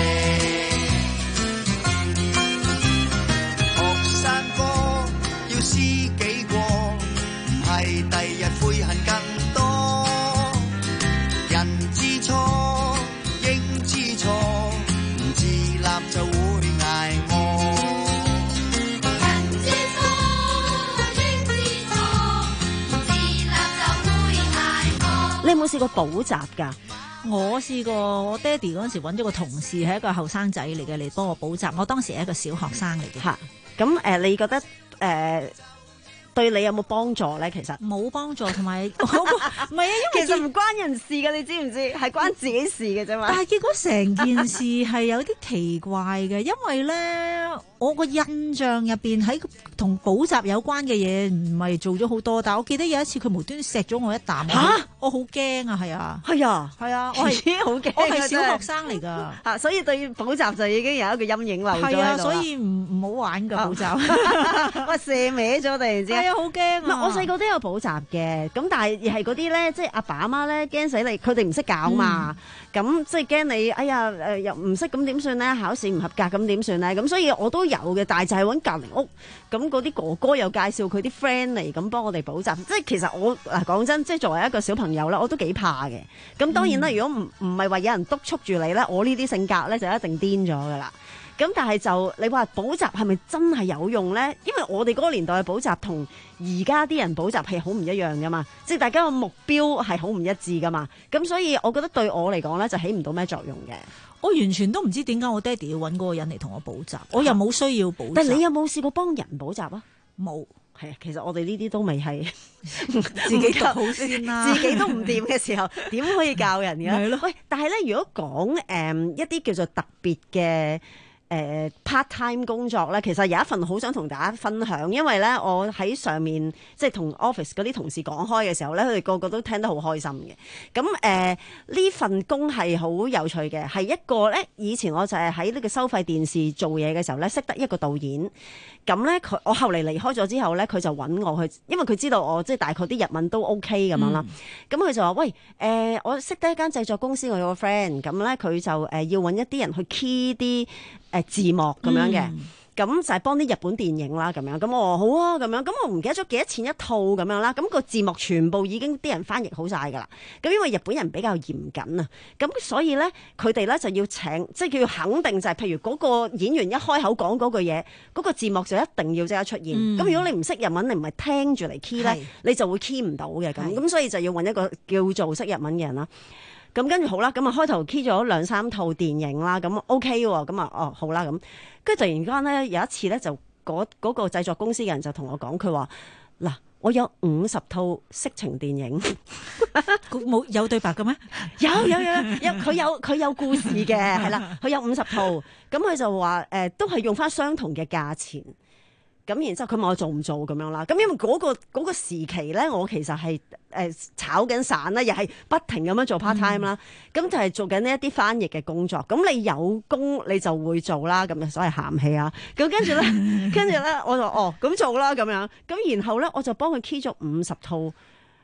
學生哥要知己過，唔係第日悔恨更多。人知錯應知錯，唔自立就會捱餓。 人知錯應知錯，唔自立就會捱餓。 你有冇試過補習㗎？ 我試過，我爹哋嗰陣時揾咗個同事係一個後生仔嚟嘅嚟幫我補習，我當時係一個小學生嚟嘅。 嚇，咁誒，你覺得誒、呃、對你有冇幫助咧？其實冇幫助，同埋唔係啊，因為其實唔關人事嘅，你知唔知？係關自己事嘅啫嘛。 但係結果成件事係有啲奇怪嘅，因為咧，我個印象入邊喺同補習有關嘅嘢唔係做咗好多，但係我記得有一次佢無端錫咗我一啖， 嚇！ 我好驚啊，係啊， 係啊， 係啊，我係已經好驚， 我係小學生嚟㗎， 嚇，所以對補習就已經有一個陰影留咗喺度啦。 係啊，所以唔唔好玩㗎補習， 哇射歪咗突然之間， 係啊，好驚啊！ 唔係我細個都有補習嘅，咁但係係嗰啲咧，即係阿爸阿媽咧驚死你，佢哋唔識教嘛，咁即係驚你，哎呀誒又唔識咁點算咧？考試唔合格咁點算咧？咁所以我都有嘅，但係就係揾隔離屋，咁嗰啲哥哥又介紹佢啲 friend 嚟咁幫我哋補習，即係其實我嗱講真，即係作為一個小朋友咧，我都幾怕嘅。咁當然啦，如果唔唔係話有人督促住你咧，我呢啲性格咧就一定癲咗噶啦。咁但係就你話補習係咪真係有用咧？因為我哋嗰個年代嘅補習同而家啲人補習係好唔一樣噶嘛，即係大家個目標係好唔一致噶嘛。咁所以我覺得對我嚟講咧就起唔到咩作用嘅。 我完全都唔知點解我爹哋要揾嗰個人嚟同我補習，我又冇需要補習。 但係你有冇試過幫人補習啊？ 冇。 係啊，其實我哋呢啲都未係自己讀好先啦， 自己都唔掂嘅時候，點可以教人嘅？ 係咯。 喂，但係咧，如果講誒、嗯、一啲叫做特別嘅。誒、呃、part time 工作咧，其實有一份好想同大家分享，因為咧我喺上面即係同 office 嗰啲同事講開嘅時候咧，佢哋個個都聽得好開心嘅。咁誒呢份工係好有趣嘅，係一個咧以前我就係喺呢個收費電視做嘢嘅時候咧，識得一個導演。咁咧佢我後嚟離開咗之後咧，佢就揾我去，因為佢知道我即係大概啲日文都 OK 咁樣啦。咁佢、嗯、就話：喂，誒、呃、我識得一間製作公司，我有個 friend，咁咧佢就誒要揾一啲人去 key 啲。誒字幕咁樣嘅，咁、嗯、就係幫啲日本電影啦咁樣，咁我話好啊咁樣，咁我唔記得咗幾多錢一套咁樣啦，咁個字幕全部已經啲人翻譯好晒噶啦，咁因為日本人比較嚴謹啊，咁所以咧佢哋咧就要請，即係佢要肯定就係、是，譬如嗰個演員一開口講嗰句嘢，嗰、那個字幕就一定要即刻出現，咁、嗯、如果你唔識日文，你唔係聽住嚟 key 咧，是你就會 key 唔到嘅咁，咁所以就要揾一個叫做識日文嘅人啦。咁跟住好啦，咁啊開頭 key 咗兩三套電影啦，咁 OK 喎，咁啊哦好啦咁，跟住突然間咧有一次咧就嗰嗰、嗰個製作公司嘅人就同我講，佢話嗱我有五十套色情電影， 冇有對白嘅咩？ 有有有有，佢有佢有，有故事嘅，係啦，佢有五十套，咁佢就話誒、呃、都係用翻相同嘅價錢。咁然之後佢問我做唔做咁樣啦，咁因為嗰、嗰個嗰、嗰個時期咧，我其實係誒、呃、炒緊散啦，又係不停咁樣做 part time 啦、嗯，咁就係做緊呢一啲翻譯嘅工作。咁你有工你就會做啦，咁所謂鹹氣啊。咁跟住咧，跟住咧我就哦咁做啦咁樣。咁然後咧我就幫佢 key 咗五十套，哇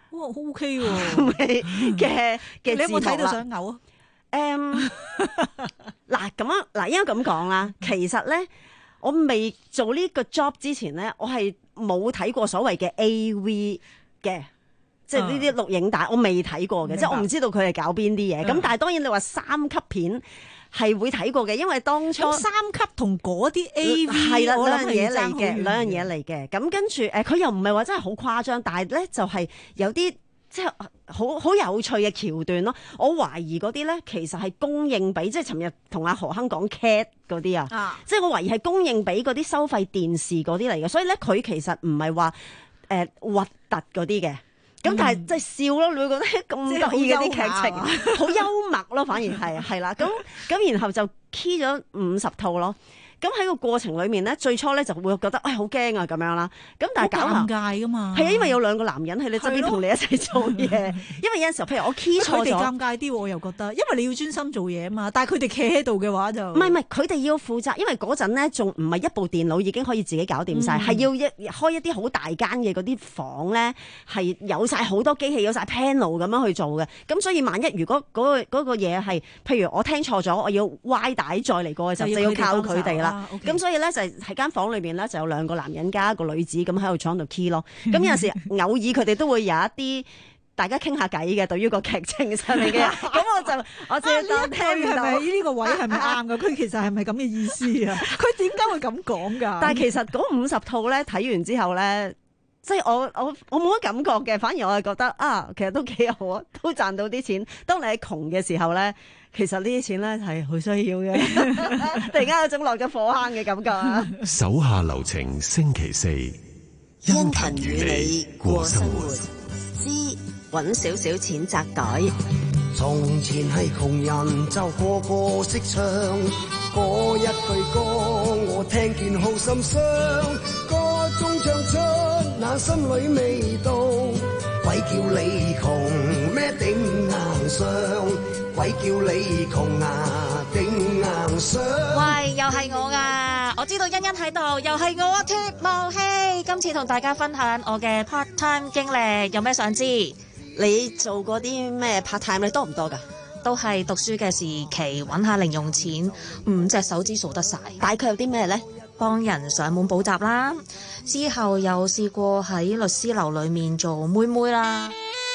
OK 喎嘅嘅。 你有冇睇到想嘔啊？ 誒嗱咁啊嗱，應該咁講啦，其實咧。我未做呢個 job 之前咧，我係冇睇過所謂嘅 A V 嘅，即係呢啲錄影帶，我未睇過嘅，即係我唔知道佢係搞邊啲嘢。咁、嗯、但係當然你話三級片係會睇過嘅，因為當初三級同嗰啲 A V 係啦兩樣嘢嚟嘅，兩樣嘢嚟嘅。咁跟住誒，佢又唔係話真係好誇張，但係咧就係有啲。即係好好有趣嘅橋段咯，我懷疑嗰啲咧其實係供應俾，即係尋日同阿何亨講 cat 嗰啲啊，啊即係我懷疑係供應俾嗰啲收費電視嗰啲嚟嘅，所以咧佢其實唔係話誒核突嗰啲嘅。 咁但係即係笑咯，你會覺得咁得意嘅啲劇情，好幽默咯，反而係係啦。咁咁然後就 key 咗五十套咯。咁喺個過程裏面咧，最初咧就會覺得唉好驚啊咁樣啦。咁但係搞尷尬噶嘛， 係啊，因為有兩個男人喺你側邊同你一齊做嘢。因為有陣時候，譬如我 key 錯咗， 佢哋尷尬啲，我又覺得，因為你要專心做嘢啊嘛。但係佢哋企喺度嘅話就唔係唔係，佢哋要負責，因為嗰陣咧仲唔係一部電腦已經可以自己搞掂晒，係、嗯、要一開一啲好大間嘅嗰啲房咧，係有晒好多機器，有晒 panel 咁樣去做嘅。咁所以萬一如果嗰、嗰個嗰、嗰個嘢係，譬如我聽錯咗，我要歪帶再嚟過嘅時候，就要靠佢哋啦。咁、啊 okay. 所以咧。就喺間房裏邊咧，就有兩個男人加一個女子咁喺度坐喺度 key 咯。咁有陣時偶爾佢哋都會有一啲大家傾下偈嘅，對於個劇情上面嘅。咁我就我就當聽係咪呢個位係咪啱㗎？佢其實係咪咁嘅意思啊？佢點解會咁講㗎？但係其實嗰五十套咧睇完之後咧，即係我我我冇乜感覺嘅，反而我係覺得啊，其實都幾好啊，都賺到啲錢。當你喺窮嘅時候咧。其實呢啲錢咧係好需要嘅，突然間有種落咗火坑嘅感覺啊！ 手下留情，星期四， 殷勤與你過生活，之揾少少錢擲袋。 從前係窮人就個個識唱，嗰一句歌我聽見好心傷，歌中唱出那心裏味道，鬼叫你窮咩頂硬上。鬼叫你窮啊頂硬上！ 喂，又係我啊！我知道欣欣喺度，又係我啊！脫毛器，今次同大家分享我嘅 part time 經歷，有咩想知？ 你做過啲咩 part time？你多唔多㗎？ 都係讀書嘅時期，揾下零用錢，五隻手指數得晒。 大概有啲咩呢？ 幫人上門補習啦，之後又試過喺律師樓裏面做妹妹啦。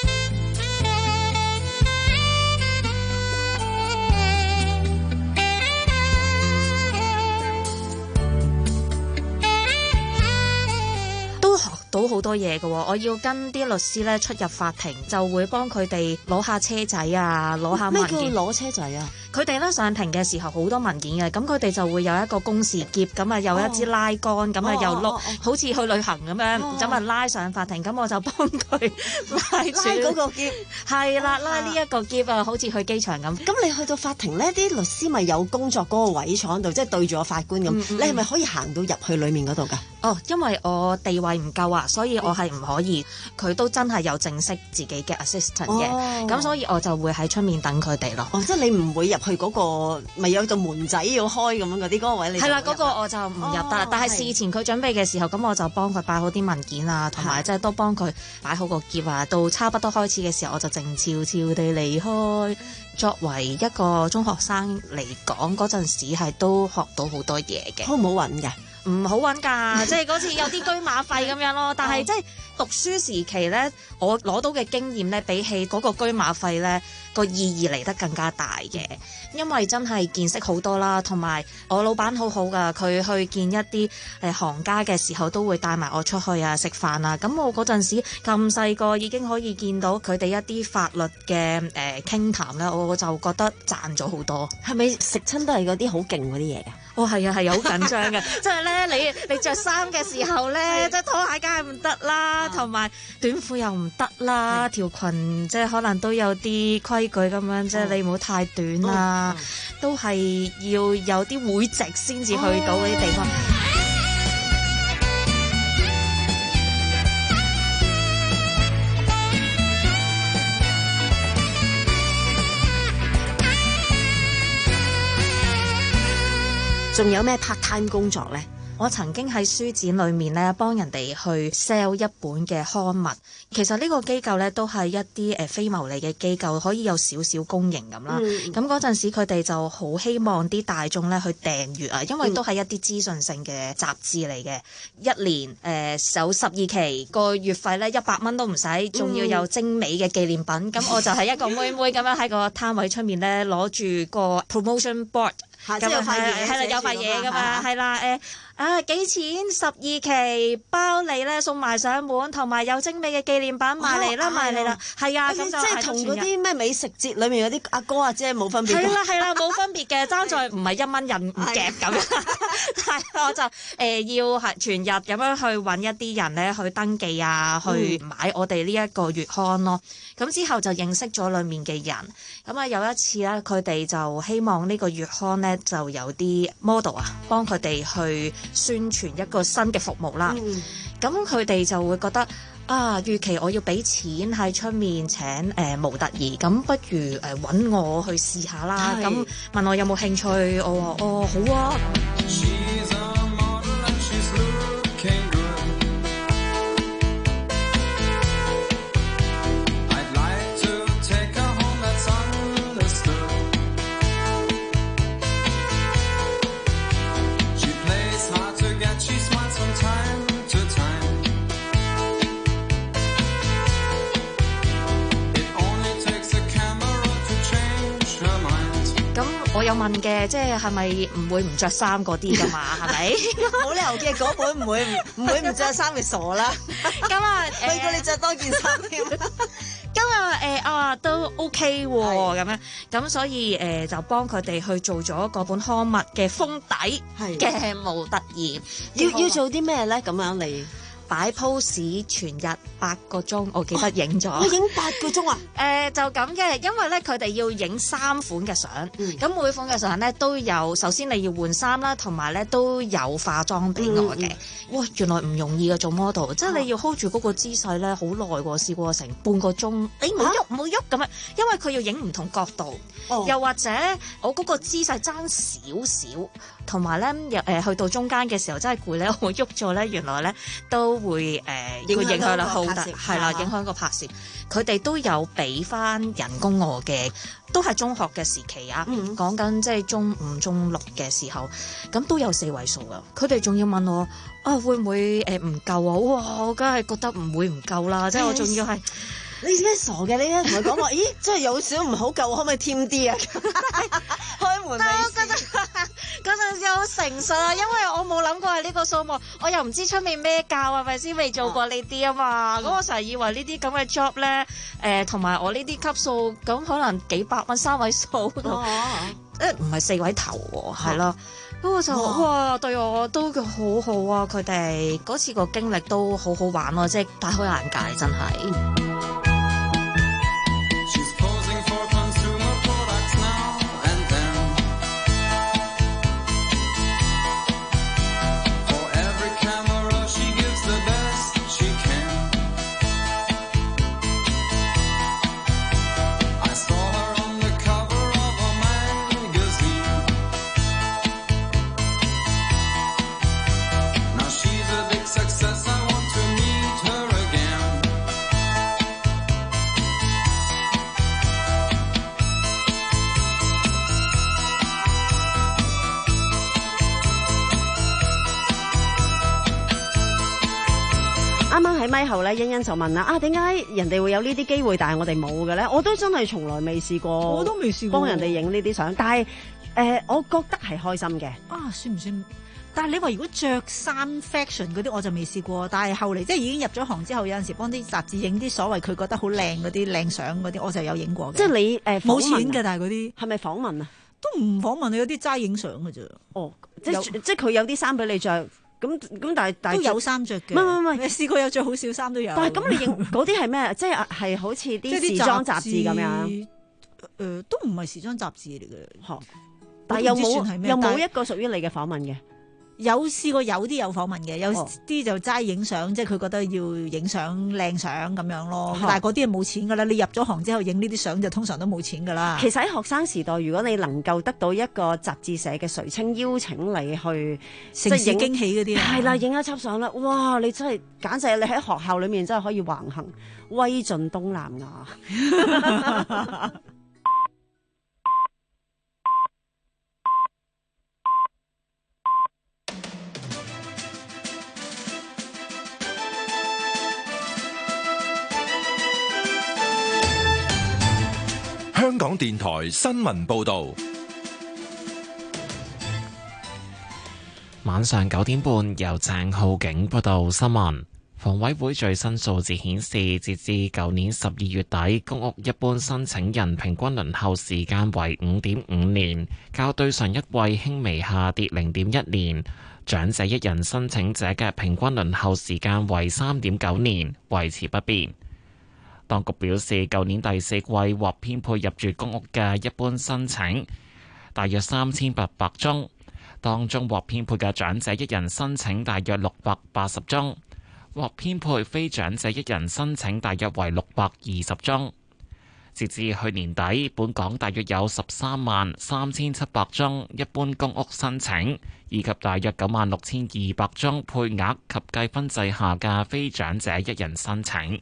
到好多嘢嘅，我要跟啲律師咧出入法庭，就會幫佢哋攞下車仔啊，攞下文件。 咩叫攞車仔啊？ 佢哋咧上庭嘅時候好多文件嘅，咁佢哋就會有一個公事喼，咁啊有一支拉杆，咁啊、哦、又碌、哦，好似去旅行咁樣，咁、哦、啊拉上法庭，咁我就幫佢拉住嗰個喼。係啦，拉呢一個喼啊，好似去機場咁。 咁你去到法庭咧，啲律師咪有工作嗰個位坐喺度，即係對住個法官咁、嗯嗯。你係咪可以行到入去裡面嗰度㗎？ 哦，因為我地位唔夠啊，所以我係唔可以。佢都真係有正式自己嘅 assistant 嘅，咁、哦、所以我就會喺出面等佢哋咯。 哦，即係你唔會入去嗰、嗰個，咪有道門仔要開咁樣嗰啲嗰個位你？係啦，嗰、嗰個我就唔入得、哦。但係事前佢準備嘅時候，咁我就幫佢擺好啲文件啊，同埋即係都幫佢擺好個喼啊。到差不多開始嘅時候，我就靜悄悄地離開。作為一個中學生嚟講，嗰陣時係都學到好多嘢嘅。 好唔好揾㗎？ 唔好揾㗎，即係嗰次有啲車馬費咁樣咯。但係即係讀書時期咧，我攞到嘅經驗咧，比起嗰個車馬費咧，個意義嚟得更加大嘅。因為真係見識好多啦，同埋我老闆好好㗎，佢去見一啲誒行家嘅時候，都會帶埋我出去啊食飯啊。咁我嗰陣時咁細個已經可以見到佢哋一啲法律嘅誒傾談咧，我就覺得賺咗好多。 係咪食親都係嗰啲好勁嗰啲嘢㗎？ 哦，係啊，係啊，好緊張嘅，即係咧，你你著衫嘅時候咧，即係拖鞋梗係唔得啦，同埋短褲又唔得啦，條裙即係可能都有啲規矩咁樣，即係你唔好太短啦，都係要有啲會籍先至去到嗰啲地方。 仲有咩 part time 工作呢？ 我曾經喺書展裏面咧幫人哋去 sell 一本嘅刊物。其實呢個機構咧都係一啲誒非牟利嘅機構，可以有少少公營咁啦。咁嗰陣時佢哋就好希望啲大眾咧去訂閱啊，因為都係一啲資訊性嘅雜誌嚟嘅。一年誒、呃、有十二期，個月費咧一百蚊都唔使，仲要有精美嘅紀念品。咁、嗯、我就係一個妹妹咁樣喺個攤位出面咧攞住個 promotion board。咁啊係係啦，有塊嘢噶嘛，係啦誒啊幾錢十二期包你咧送埋上門，同埋有精美嘅紀念品賣嚟啦賣嚟啦，係啊，咁就即係同嗰啲咩美食節裏面嗰啲阿哥阿姐冇分別。 係啦係啦，冇分別嘅，爭在唔係一蚊人唔夾咁樣，係我就誒、呃、要係全日咁樣去揾一啲人咧去登記啊，去買我哋呢一個月刊咯。咁之後就認識咗裡面嘅人。咁啊有一次咧，佢哋就希望呢個月刊咧就有啲 model 啊，幫佢哋去宣傳一個新嘅服務啦。咁佢哋就會覺得啊，預期我要俾錢喺出面請誒、呃、模特兒，咁不如誒揾、呃、我去試下啦。咁問我有冇興趣，我話哦好啊。我有問嘅，即係係咪唔會唔着衫嗰啲噶嘛？係咪？ 冇理由嘅，嗰本唔會唔會唔着衫，你傻啦！ 咁啊， 去過你着多件衫添。 咁啊誒啊都 OK 喎，咁樣咁所以誒、呃、就幫佢哋去做咗嗰本刊物嘅封底嘅模特兒。 要要做啲咩咧？咁樣你？ 擺 pose 全日八個鐘，我記得影咗。 我影八個鐘啊！ 誒、呃、就咁嘅，因為咧佢哋要影三款嘅相，咁、嗯、每款嘅相咧都有，首先你要換衫啦，同埋咧都有化妝俾我嘅、嗯嗯。哇，原來唔容易嘅做 model，、哦、即係你要 hold 住嗰個姿勢咧，好耐喎，試過成半個鐘。你唔好喐，唔好喐咁樣，因為佢要影唔同角度，哦、又或者我嗰個姿勢爭少少。同埋咧，誒去到中間嘅時候真係攰咧，我喐咗咧，原來咧都會誒會影響啦，好大係啦，影響個拍攝。佢哋都有俾翻人工我嘅，都係中學嘅時期啊，講緊即係中五、中六嘅時候，咁都有四位數啊。佢哋仲要問我啊，會唔會誒唔夠啊？哇！我梗係覺得唔會唔夠啦，即係我仲要係。 你點解傻嘅？你咧同佢講話，咦，真係有少唔好夠，可唔可以添啲啊？開門。但係我覺得嗰陣時好誠實啊，因為我冇諗過係呢個數目，我又唔知出面咩價係咪先，未做過呢啲啊嘛。咁、哦、我成日以為呢啲咁嘅 job 咧，誒同埋我呢啲級數，咁可能幾百蚊三位數，誒唔係四位頭喎，係、哦、咯。咁我就哇，對我都好好啊！佢哋嗰次個經歷都好好玩咯，即係大開眼界，真係。喺咪後咧，欣欣就問啦：啊，點解人哋會有呢啲機會，但係我哋冇嘅咧？我都真係從來未試過，我都未試過幫人哋影呢啲相。但係誒、呃，我覺得係開心嘅。啊，算唔算？但係你話如果着衫 fashion 嗰啲，我就未試過。但係後嚟即係已經入咗行之後，有陣時幫啲雜誌影啲所謂佢覺得好靚嗰啲靚相嗰啲，我就有影過嘅。即係你誒冇錢嘅，但係嗰啲係咪訪問啊？都唔訪問，你有啲齋影相嘅啫。哦，即係即係佢有啲衫俾你着。咁咁但係但係都有衫着嘅，唔係唔係，你試過有着好少衫都有。但係咁你影嗰啲係咩？即係係好似啲時裝雜誌咁樣。誒、呃，都唔係時裝雜誌嚟嘅。嚇！但係有冇有冇一個屬於你嘅訪問嘅？有試過有啲有訪問嘅，有啲就齋影相，即係佢覺得要影相靚相咁樣咯。但係嗰啲係冇錢㗎啦，你入咗行之後影呢啲相就通常都冇錢㗎啦。其實喺學生時代，如果你能夠得到一個雜誌社嘅垂青邀請你去，即係影驚喜嗰啲，係啦，影一輯相啦，哇！你真係簡直你喺學校裡面真係可以橫行威盡東南亞。 香港電台新聞報道。 晚上九點半，由鄭浩景報道新聞。房委會最新數字顯示，截至舊年十二月底，公屋一般申請人平均輪候時間為五點五年，較對上一季輕微下跌零點一年。長者一人申請者嘅平均輪候時間為三點九年，維持不變。當局表示，舊年第四季獲編配入住公屋嘅一般申請大約三千八百宗，當中獲編配嘅長者一人申請大約六百八十宗。獲編配非長者一人申請大約為六百二十宗。截至去年底，本港大約有十三萬三千七百宗一般公屋申請，以及大約九萬六千二百宗配額及計分制下嘅非長者一人申請。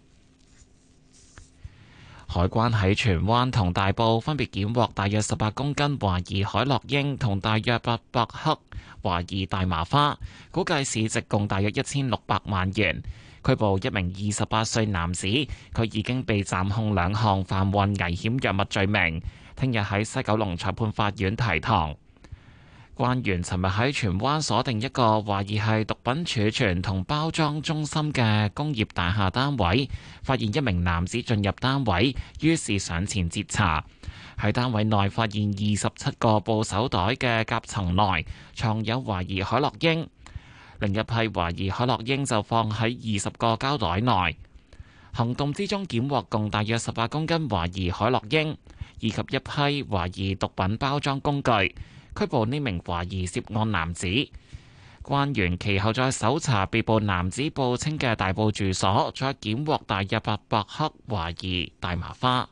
海關喺荃灣同大埔分別檢獲大約十八公斤懷疑海洛英同大約八百克懷疑大麻花，估計市值共大約一千六百萬元。拘捕一名二十八歲男子，佢已經被暫控兩項販運危險藥物罪名，聽日喺西九龍裁判法院提堂。關員尋日喺荃灣鎖定一個懷疑係毒品儲存同包裝中心嘅工業大廈單位，發現一名男子進入單位，於是上前截查。喺單位內發現二十七個布手袋嘅夾層內藏有懷疑海洛因，另一批懷疑海洛因就放喺二十個膠袋內。行動之中檢獲共大約十八公斤懷疑海洛因，以及一批懷疑毒品包裝工具。拘捕呢名懷疑涉案男子。關員其後再搜查被捕男子報稱嘅大埔住所，再檢獲大約八百克懷疑大麻花。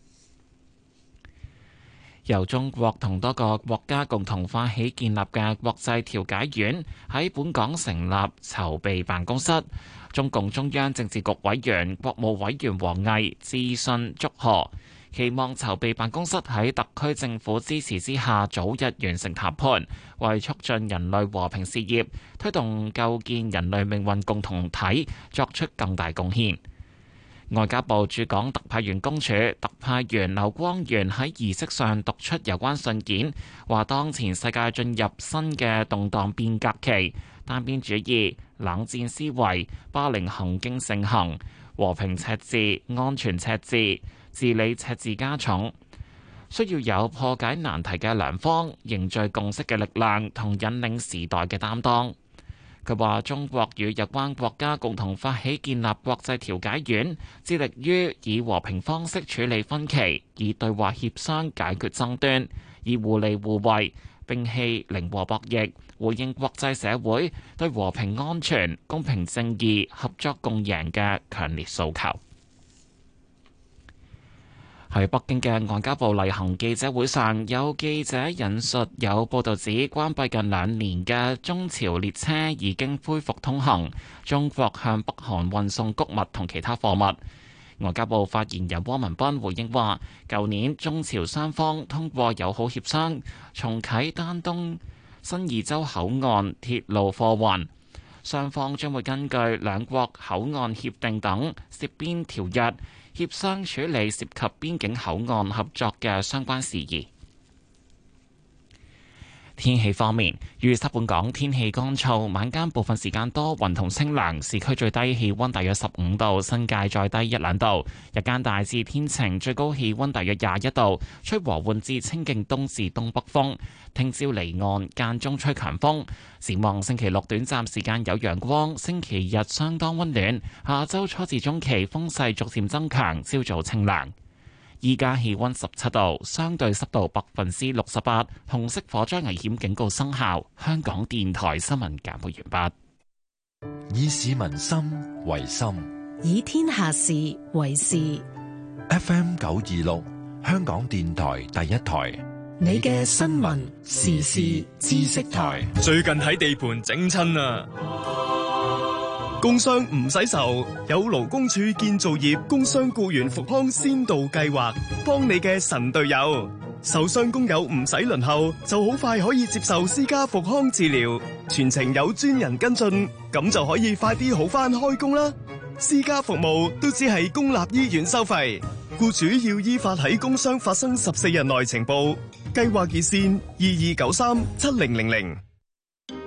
由中國同多個國家共同發起建立嘅國際調解院喺本港成立籌備辦公室。中共中央政治局委員、國務委員王毅致信祝賀，期望籌備辦公室喺特區政府支持之下早日完成談判，為促進人類和平事業、推動構建人類命運共同體作出更大貢獻。外交部駐港特派員公署特派員劉光源喺儀式上讀出有關信件，話當前世界進入新嘅動盪變革期，單邊主義、冷戰思維、霸凌行徑盛行，和平赤字、安全赤字、治理赤字加重，需要有破解難題嘅良方、凝聚共識嘅力量同引領時代嘅擔當。佢話：中國與有關國家共同發起建立國際調解院，致力於以和平方式處理分歧，以對話協商解決爭端，以互利互惠摒棄零和博弈，回應國際社會對和平安全、公平正義、合作共贏嘅強烈訴求。喺北京嘅外交部例行記者會上，有記者引述有報道指，關閉近兩年嘅中朝列車已經恢復通行，中國向北韓運送穀物同其他貨物。外交部發言人汪文斌回應話，舊年中朝雙方通過友好協商，重啟丹東新義州口岸鐵路貨運，雙方將會根據兩國口岸協定等涉邊條約，協商處理涉及邊境口岸合作嘅相關事宜。天氣方面，預測本港天氣乾燥，晚間部分時間多雲同清涼，市區最低氣溫大約十五度，新界再低一兩度。日間大致天晴，最高氣溫大約廿一度，吹和緩至清勁東至東北風。聽朝離岸間中吹強風。展望星期六短暫時間有陽光，星期日相當溫暖。下周初至中期風勢逐漸增強，朝早清涼。依家氣溫十七度，相對濕度百分之六十八，紅色火災危險警告生效。香港電台新聞簡報完畢。 以市民心為心， 以天下事為事。 F M 九二六，香港電台第一台， 你嘅新聞時事知識台。 最近喺地盤整親啊！工傷唔使愁，有勞工處建造業工傷僱員復康先導計劃，幫你嘅神隊友。受傷工友唔使輪候，就好快可以接受私家復康治療，全程有專人跟進，咁就可以快啲好返開工啦。私家服務都只係公立醫院收費，僱主要依法喺工傷發生十四日內呈報。計劃熱線二二九三七零零零。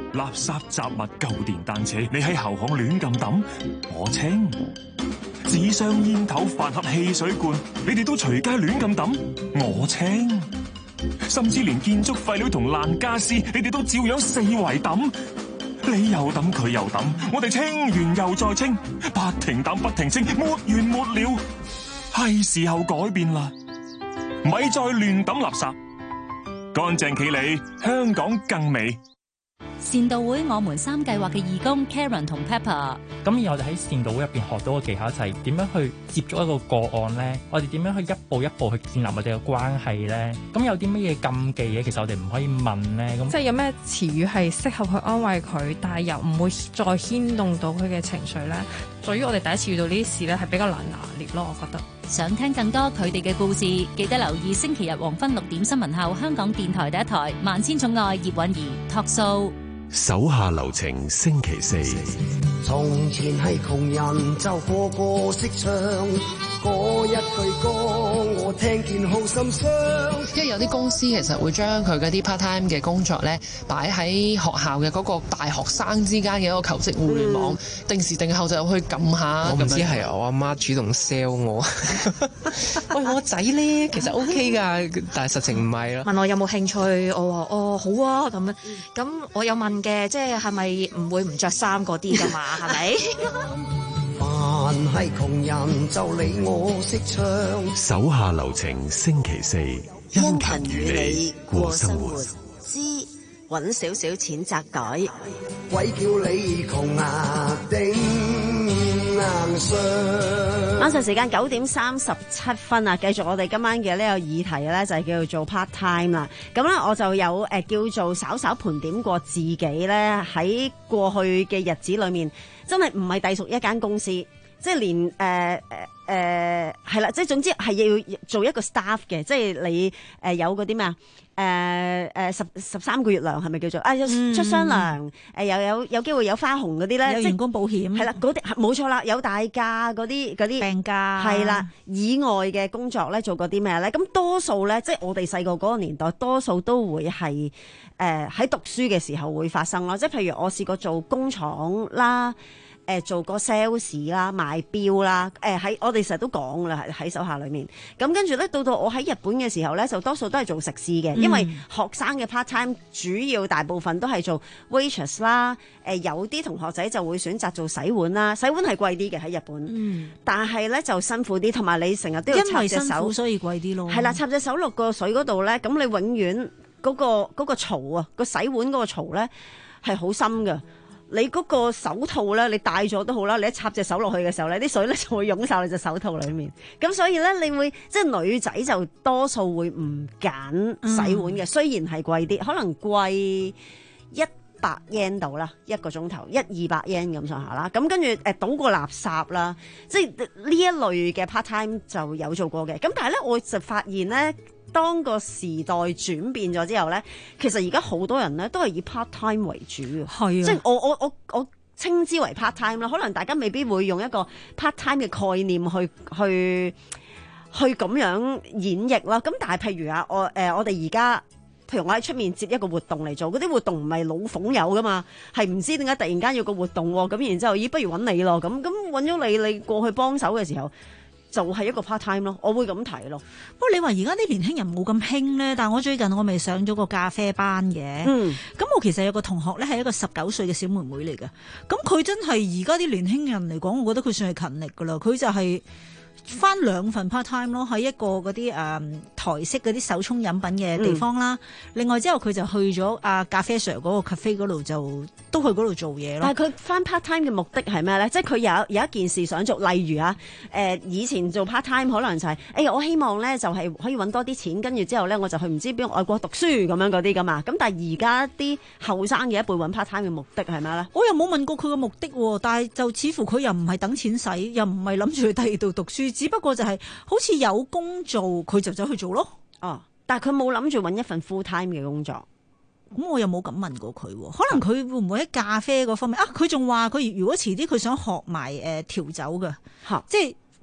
垃圾雜物舊電單車，你喺後巷亂咁抌，我清；紙箱煙頭飯盒汽水罐，你哋都隨街亂咁抌，我清；甚至連建築廢料同爛家私，你哋都照樣四圍抌。你又抌佢又抌，我哋清完又再清，不停抌不停清，沒完沒了。係時候改變啦，咪再亂抌垃圾，乾淨企理，香港更美。 善道會我們三計劃嘅義工 Karen 同 Pepper， 咁而我哋喺善道會入邊學到嘅技巧就係點樣去接觸一個個案咧，我哋點樣去一步一步去建立我哋嘅關係咧？咁有啲乜嘢禁忌嘅，其實我哋唔可以問咧。咁即係有咩詞語係適合去安慰佢，但係又唔會再牽動到佢嘅情緒咧？對於我哋第一次遇到呢啲事咧，係比較難拿捏咯，我覺得。 想聽更多佢哋嘅故事，記得留意星期日黃昏六點新聞後，香港電台第一台《萬千寵愛葉韻儀》Talk Show。 手下留情星期四。 從前係窮人就個個識唱，嗰一句歌我聽見好心傷。 因為有啲公司其實會將佢嗰啲 part time 嘅工作咧擺喺學校嘅嗰個大學生之間嘅一個求職互聯網，嗯、定時定候就去撳下。 我唔知係我阿媽主動 sell 我，喂我仔咧其實 OK 㗎，但係實情唔係咯。 問我有冇興趣，我話哦好啊咁樣，咁我有問嘅，即係係咪唔會唔着衫嗰啲㗎嘛？係咪？ 凡係窮人就理我識唱。 手下留情星期四，殷勤與你過生活。 知揾少少錢擲袋， 鬼叫你窮啊頂硬上。 晚上時間九點三十七分啊，繼續我哋今晚嘅呢個議題咧，就係叫做做 part time 啦。咁咧我就有誒、呃、叫做稍稍盤點過自己咧喺過去嘅日子裏面，真係唔係隸屬一間公司。即係連誒誒誒係啦，即係總之係要做一個 staff 嘅，即係你誒、呃、有嗰啲咩啊？誒誒十十三個月糧係咪叫做啊？出雙糧誒又有有機會有花紅嗰啲咧， 有員工保險係啦，嗰啲冇錯啦，有大假嗰啲嗰啲病假係啦，以外嘅工作咧做過啲咩咧？咁多數咧，即係我哋細個嗰個年代，多數都會係誒喺讀書嘅時候會發生咯。即係譬如我試過做工廠啦。誒做個 sales 啦，賣錶啦，誒喺我哋成日都講啦，喺手下裏面。咁跟住咧，到到我喺日本嘅時候咧，就多數都係做食肆嘅，因為學生嘅 part time 主要大部分都係做 waitress 啦。誒有啲同學仔就會選擇做洗碗啦，洗碗係貴啲嘅喺日本，嗯、但係咧就辛苦啲，同埋你成日都要插隻手， 因為辛苦所以貴啲咯。 係啦，插隻手落個水嗰度咧，咁你永遠嗰、嗰個嗰、嗰個槽啊，個洗碗嗰個槽咧係好深㗎。你嗰個手套咧，你戴咗都好啦。你一插隻手落去嘅時候咧，啲水咧就會湧晒你隻手套裏面。咁所以咧，你會即係女仔就多數會唔揀洗碗嘅，嗯、雖然係貴啲，可能貴一百 yen 到啦，一個鐘頭一二百 yen 咁上下啦。咁跟住誒倒個垃圾啦，即係呢一類嘅 part time 就有做過嘅。咁但係咧，我就發現咧。當個時代轉變咗之後咧，其實而家好多人咧都係以 part time 為主嘅，係啊，即係我我我我稱之為 part time 啦。可能大家未必會用一個 part time 嘅概念去去去咁樣演繹啦。咁但係譬如啊，我誒、呃、我哋而家譬如我喺出面接一個活動嚟做，嗰啲活動唔係老馮有噶嘛，係唔知點解突然間要個活動喎，咁然之後咦不如揾你咯，咁咁揾咗你，你過去幫手嘅時候。就係一個 part time 咯，我會咁睇咯。 不過你話而家啲年輕人冇咁興咧，但係我最近我咪上咗個咖啡班嘅。嗯，咁我其實有個同學咧係一個十九歲嘅小妹妹嚟嘅，咁佢真係而家啲年輕人嚟講，我覺得佢算係勤力噶啦。佢就係翻兩份 part time 咯，喺一個嗰啲誒台式嗰啲手沖飲品嘅地方啦。嗯、另外之後佢就去咗阿咖啡 Sir 嗰個 cafe 嗰度，就都去嗰度做嘢咯。 但係佢翻 part time 嘅目的係咩咧？即係佢有有一件事想做，例如啊，誒、呃、以前做 part time 可能就係、是，哎呀我希望咧就係、是、可以揾多啲錢，跟住之後咧我就去唔知邊外國讀書咁樣嗰啲噶嘛。咁但係而家啲後生嘅一輩揾 part time 嘅目的係咩咧？ 我又冇問過佢嘅目的喎，但係就似乎佢又唔係等錢使，又唔係諗住去第二度讀書。只不過就係好似有工做，佢就走去做咯。 哦，但係佢冇諗住揾一份 full time 嘅工作。 咁我又冇咁問過佢，可能佢會唔會喺咖啡嗰方面啊？佢仲話佢如果遲啲佢想學埋誒調酒嘅， 嚇， 即係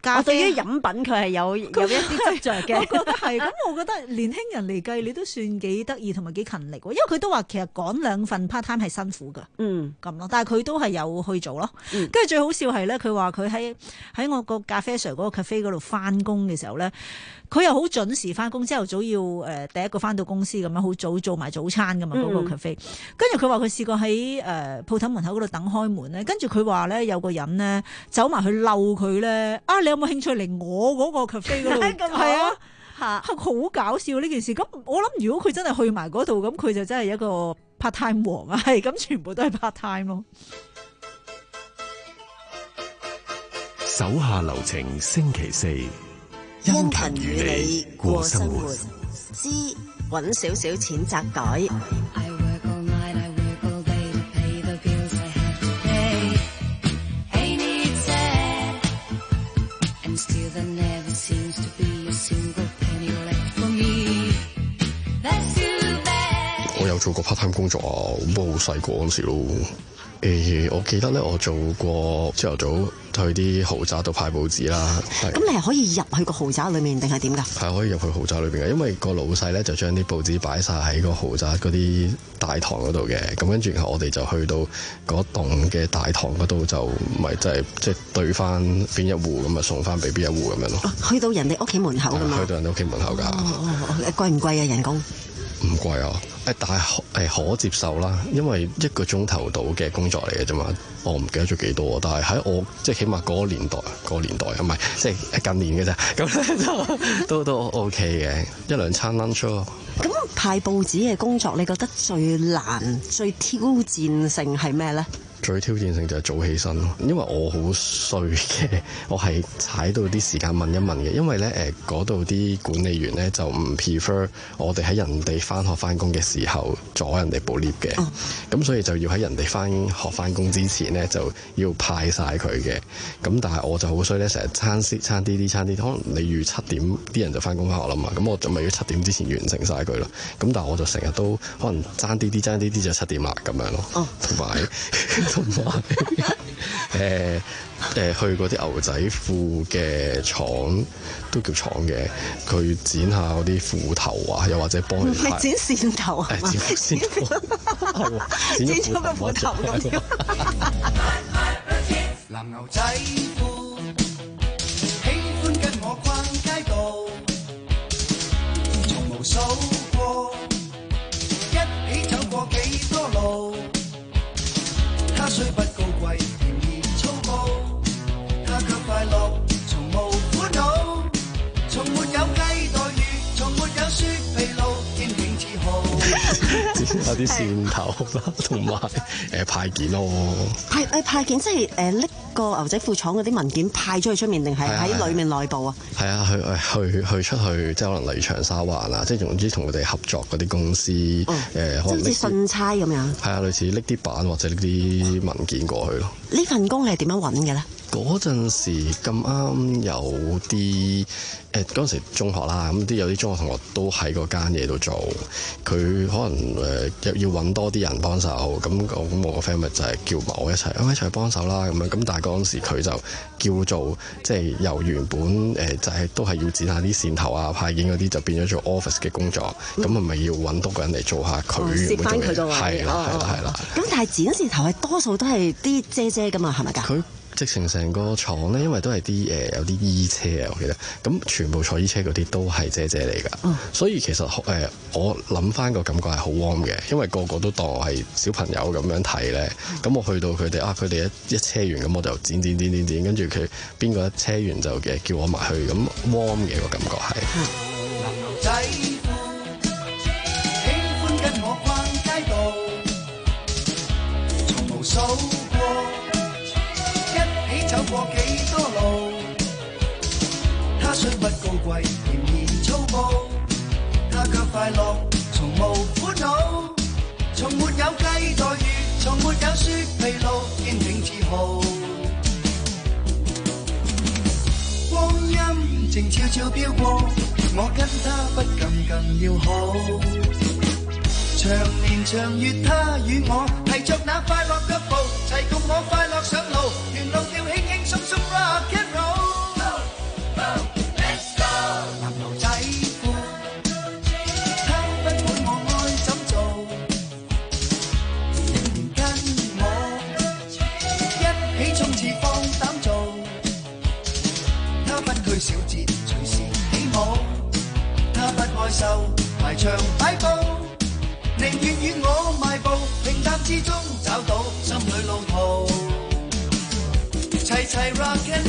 咖啡。 我對於飲品佢係有有一啲執着嘅。 我覺得係咁，我覺得年輕人嚟計，你都算幾得意同埋幾勤力喎。因為佢都話其實趕兩份 part time 係辛苦㗎， 嗯咁咯。但係佢都係有去做咯。跟住、 嗯、 最好笑係咧，佢話佢喺喺我個咖啡 Sir 嗰個 cafe 嗰度翻工嘅時候咧，佢又好準時翻工，朝頭早要誒、呃、第一個翻到公司咁樣，好早做埋早餐㗎嘛嗰、嗯、個 cafe。跟住佢話佢試過喺誒鋪頭門口嗰度等開門咧，跟住佢話咧有個人咧走埋去嬲佢咧，啊你有冇興趣嚟我嗰個 cafe 嗰度？係啊，嚇好搞笑呢件事。咁我諗如果佢真係去埋嗰度，咁佢就真係一個 part time 王啊，係咁全部都係 part time 咯。 手下留情，星期四， 殷勤與你過生活，之揾少少錢擲袋。 我有做過 part time 工作啊，不過好細個嗰時咯。誒、欸，我記得咧，我做過朝頭早去啲豪宅度派報紙啦。 咁你係可以入去個豪宅裏面定係點㗎？ 係可以入去豪宅裏邊嘅，因為個老細咧就將啲報紙擺晒喺個豪宅嗰啲大堂嗰度嘅。咁跟住然後我哋就去到嗰棟嘅大堂嗰度，就咪即係即係對翻邊一戶咁啊，送翻俾邊一戶咁樣咯。 去到人哋屋企門口㗎嘛？ 去到人哋屋企門口㗎。 哦，貴唔貴啊？人工？ 唔貴啊，誒但係誒可接受啦，因為一個鐘頭到嘅工作嚟嘅啫嘛，我唔記得咗幾多，但係喺我即係起碼嗰個年代，嗰個年代唔係即係近年嘅啫，咁咧就都都 OK 嘅，一兩餐 lunch 咯。 咁派報紙嘅工作，你覺得最難、最挑戰性係咩咧？ 最挑戰性就係早起身咯，因為我好衰嘅，我係踩到啲時間問一問嘅，因為咧誒嗰度啲管理員咧就唔 prefer 我哋喺人哋返學返工嘅時候阻人哋補 lift 嘅，咁、哦、所以就要喺人哋返學返工之前咧就要派晒佢嘅，咁但係我就好衰咧，成日餐啲餐啲啲餐啲，可能你預七點啲人就返工返學啦嘛，咁我就咪要七點之前完成晒佢咯，咁但係我就成日都可能爭啲啲爭啲啲就七點啦咁樣咯，同埋。同埋誒誒去嗰啲牛仔褲嘅廠都叫廠嘅，佢剪下嗰啲褲頭啊，又或者幫佢係剪線頭啊， 剪線頭係喎，剪咗個褲頭咁樣。 藍牛仔褲，喜歡跟我逛街道，從無數過，一起走過幾多路。他雖不高貴，甜而粗暴，他卻快樂，從無苦惱，從沒有雞待遇，從沒有雪皮路，天挺自豪。 有啲線頭啦，同埋誒派件咯。 派誒派件即係誒拎個牛仔褲廠嗰啲文件派咗去出面，定係喺裡面內部啊？ 係啊，去誒去去出去，即係可能例如長沙灣啊，即係總之同佢哋合作嗰啲公司誒， 哦呃、可能即係信差咁樣。係啊，類似拎啲板或者拎啲文件過去咯。 呢份工你係點樣揾嘅咧？ 嗰陣時咁啱有啲誒嗰陣時中學啦，咁啲有啲中學同學都喺嗰間嘢度做，佢可能誒、呃、要揾多啲人幫手，咁咁我個 friend 咪就係叫埋我一齊，咁一齊幫手啦咁樣，咁但係嗰陣時佢就叫做即係由原本誒、呃、就係、是、都係要剪下啲線頭啊派件嗰啲，就變咗做 office 嘅工作，咁係咪要揾多個人嚟做下佢？ 攝翻佢個位， 係啦係啦係啦。 咁但係剪線頭係多數都係啲姐姐㗎嘛，係咪㗎？ 佢直情成個廠咧，因為都係啲誒有啲衣車啊，我記得，咁全部坐衣車嗰啲都係姐姐嚟㗎，嗯、所以其實誒、呃、我諗翻個感覺係好 warm 嘅，因為個個都當我係小朋友咁樣睇咧，咁、嗯、我去到佢哋啊，佢哋一一車完咁我就剪剪剪剪剪，跟住佢邊個一車完就嘅叫我埋去，咁 warm 嘅個感覺係。 牛仔褲，喜歡跟我逛街道，從無數過。走過幾多路，他雖不高貴，甜而粗暴，他卻快樂，從無苦惱，從沒有雞待遇，從沒有雪皮路，堅挺自豪。光陰靜悄悄飄過，我跟他不近更要好。長年長月，他與我提着那快樂腳步，齊共我快樂上路，沿路跳輕輕鬆鬆 rock and roll。 擺佈，寧願與我邁步，平淡之中找到心裏路途，齊齊 rock and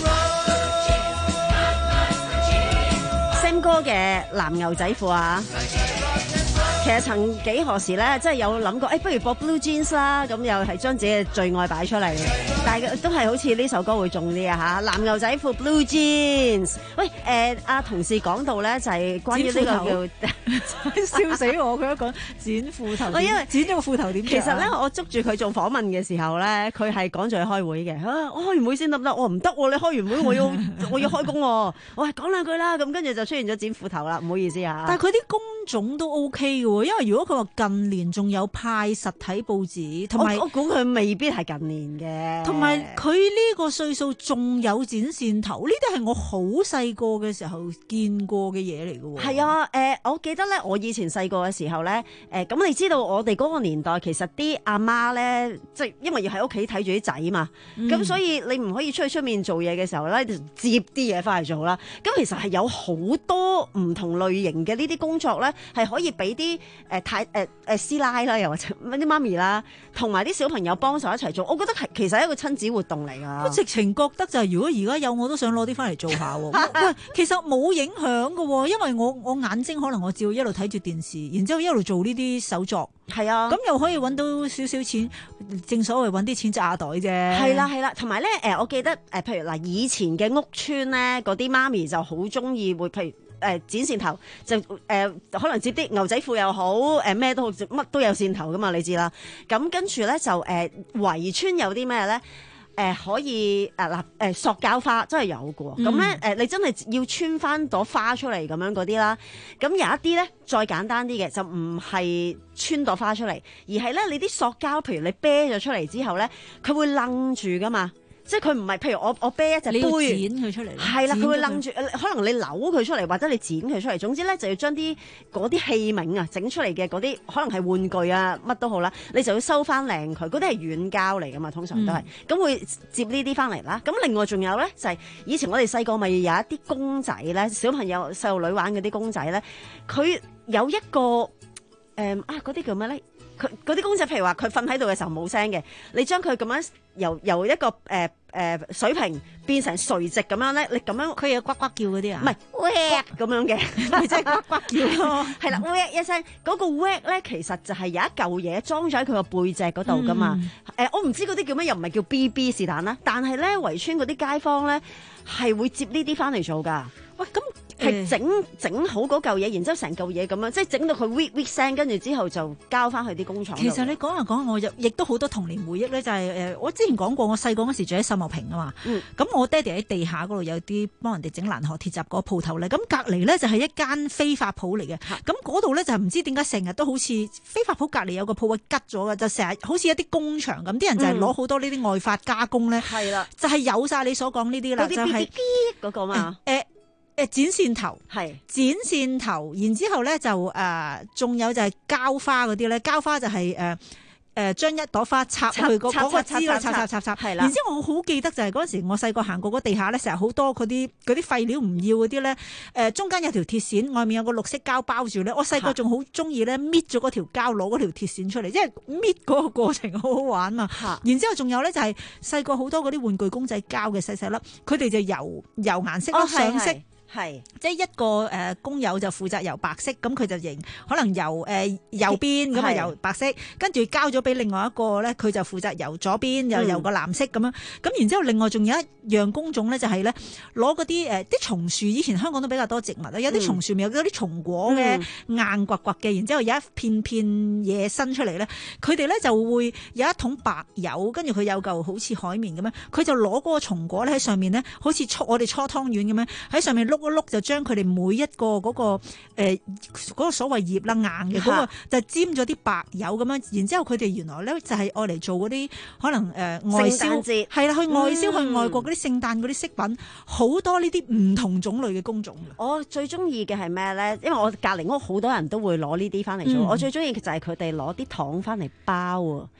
roll。Sam 哥嘅藍牛仔褲啊！其實曾幾何時咧，真係有諗過，誒、哎，不如播 Blue Jeans 啦，咁又係將自己嘅最愛擺出嚟，但係都係好似呢首歌會中啲啊嚇！藍牛仔褲 Blue Jeans， 喂，誒、呃，阿同事講到咧就係、是、關於呢個叫笑死我，佢一講剪褲頭， 我因為剪咗個褲頭點？ 其實咧，我捉住佢做訪問嘅時候咧，佢係趕住去開會嘅。啊，我開完會先得唔得？我唔得喎，你開完會我要我要開工喎。我話講兩句啦，咁跟住就出現咗剪褲頭啦，唔好意思嚇。 但係佢啲工種都 OK 嘅喎，因為如果佢話近年仲有派實體報紙，同埋我估佢未必係近年嘅， 同埋佢呢個歲數仲有剪線頭，呢啲係我好細個嘅時候見過嘅嘢嚟嘅喎。 係啊，誒、呃，我記得咧，我以前細個嘅時候咧，誒、呃，咁你知道我哋嗰個年代其實啲阿媽咧，即係因為要喺屋企睇住啲仔嘛，咁、嗯、所以你唔可以出去出面做嘢嘅時候咧，就接啲嘢翻嚟做啦。咁其實係有好多唔同類型嘅呢啲工作咧，係可以俾啲誒太誒誒師奶啦，又或者啲媽咪啦，同埋啲小朋友幫手一齊做。我覺得係其實係一個親子活動嚟㗎。 我直情覺得就係如果而家有我都想攞啲翻嚟做下喎。喂，其實冇影響㗎喎，因為我我眼睛可能我照一路睇住電視，然之後一路做呢啲手作。 係啊， 咁又可以揾到少少錢，正所謂揾啲錢揸下袋啫。 係啦係啦，同埋咧誒，我記得誒、呃，譬如嗱，以前嘅屋村咧，嗰啲媽咪就好中意會譬如。誒、呃、剪線頭就誒、呃、可能接啲牛仔褲又好誒咩、呃、都好，乜都有線頭噶嘛，你知啦。咁跟住咧就誒、呃、圍村有啲咩咧誒可以誒嗱誒塑膠花真係有嘅喎。咁咧誒你真係要穿翻朵花出嚟咁樣嗰啲啦。咁有一啲咧再簡單啲嘅就唔係穿朵花出嚟，而係咧你啲塑膠，譬如你啤咗出嚟之後咧，佢會愣住噶嘛。即係佢唔係，譬如我我啤一隻杯， 你剪佢出嚟， 係啦，佢會楞住，可能你扭佢出嚟，或者你剪佢出嚟。總之咧，就要將啲嗰啲器皿啊，整出嚟嘅嗰啲，可能係玩具啊，乜都好啦，你就要收翻靚佢。嗰啲係軟膠嚟噶嘛，通常都係。咁、嗯、會接呢啲翻嚟啦。咁另外仲有咧，就係、是、以前我哋細個咪有一啲公仔咧，小朋友細路女玩嗰啲公仔咧，佢有一個誒、嗯、啊嗰啲叫咩咧？佢嗰啲公仔，譬如話佢瞓喺度嘅時候冇聲嘅，你將佢咁樣由由一個誒誒、呃呃、水平變成垂直咁樣咧，你咁樣佢有呱呱叫嗰啲啊？唔係 whack 咁樣嘅，咪即係呱呱叫咯。係啦 whack 一聲，嗰、嗰個 whack 咧其實就係有一嚿嘢裝咗喺佢個背脊嗰度噶嘛。誒、嗯呃，我唔知嗰啲叫咩，又唔係叫 B B 是但啦。但係咧圍村嗰啲街坊咧係會接呢啲翻嚟做㗎。喂，咁。係整整好嗰嚿嘢，然之後成嚿嘢咁樣，即係整到佢 whit whit 聲，跟住之後就交翻去啲工廠。 其實你講下講下，我又亦都好多童年回憶咧，就係、是、誒，我之前講過，我細個嗰時住喺秀茂坪啊嘛。咁、嗯、我爹哋喺地下嗰度有啲幫人哋整蘭河鐵閘嗰個鋪頭咧，咁隔離咧就係一間飛髮鋪嚟嘅。咁嗰度咧就唔知點解成日都好似飛髮鋪隔離有個鋪位吉咗嘅，就成日好似一啲工場咁，啲人就係攞好多呢啲外髮加工咧。係、嗯、啦，就係有晒你所講呢啲啦，就係嗰個嘛。 誒、欸。誒剪線頭係剪線頭，然之後咧就誒，仲、呃、有就係膠花嗰啲咧，膠花就係誒誒將一朵花插去嗰嗰個枝嗰度插插插插，係啦。然之後我好記得就係嗰陣時我細個行過嗰地下咧，成日好多嗰啲嗰啲廢料唔要嗰啲咧，誒、呃、中間有條鐵線，外面有個綠色膠包住咧。我細個仲好中意咧搣咗嗰條膠，攞嗰條鐵線出嚟，即係搣嗰個過程好好玩嘛。然之後仲有咧就係細個好多嗰啲玩具公仔膠嘅細細粒，佢哋就油油顏色咯，上色。係，即係一個誒、呃、工友就負責油白色，咁佢就認可能油誒、呃、右邊咁啊油白色，跟住交咗俾另外一個咧，佢就負責油左邊又油個藍色咁樣。咁然之後另外仲有一樣工種咧，就係咧攞嗰啲誒啲松樹，以前香港都比較多植物啦，有啲松樹咪有嗰啲松果嘅、嗯、硬刮刮嘅，然之後有一片片嘢伸出嚟咧，佢哋咧就會有一桶白油，跟住佢有嚿好似海綿咁樣，佢就攞嗰個松果咧喺上面咧，好似搓我哋搓湯圓咁樣喺上面碌。碌就將佢哋每一個嗰、嗰個誒嗰、呃嗰個所謂葉啦硬嘅嗰、嗰個就沾咗啲白油咁樣，然之後佢哋原來咧就係愛嚟做嗰啲可能誒、呃、外銷係啦，去外銷、嗯、去外國嗰啲聖誕嗰啲飾品，好多呢啲唔同種類嘅工種。 我最中意嘅係咩咧？因為我隔離屋好多人都會攞呢啲翻嚟做、嗯，我最中意嘅就係佢哋攞啲糖翻嚟包啊。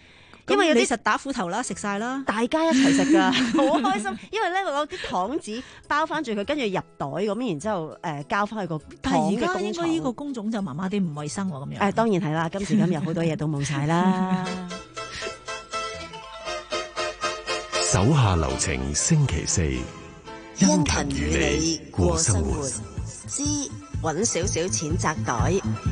因為有啲你實打斧頭啦，食晒啦， 大家一齊食㗎，好開心。因為咧攞啲糖紙包翻住佢，跟住入袋咁，然之後誒、呃、交翻去個但糖係而家應該嘅工廠。 呢個工種就麻麻啲唔衞生喎，咁樣。 誒、當然係啦，今時今日好多嘢都冇晒啦。 手下留情，星期四， 因勤與你過生活，之揾少少錢擲袋。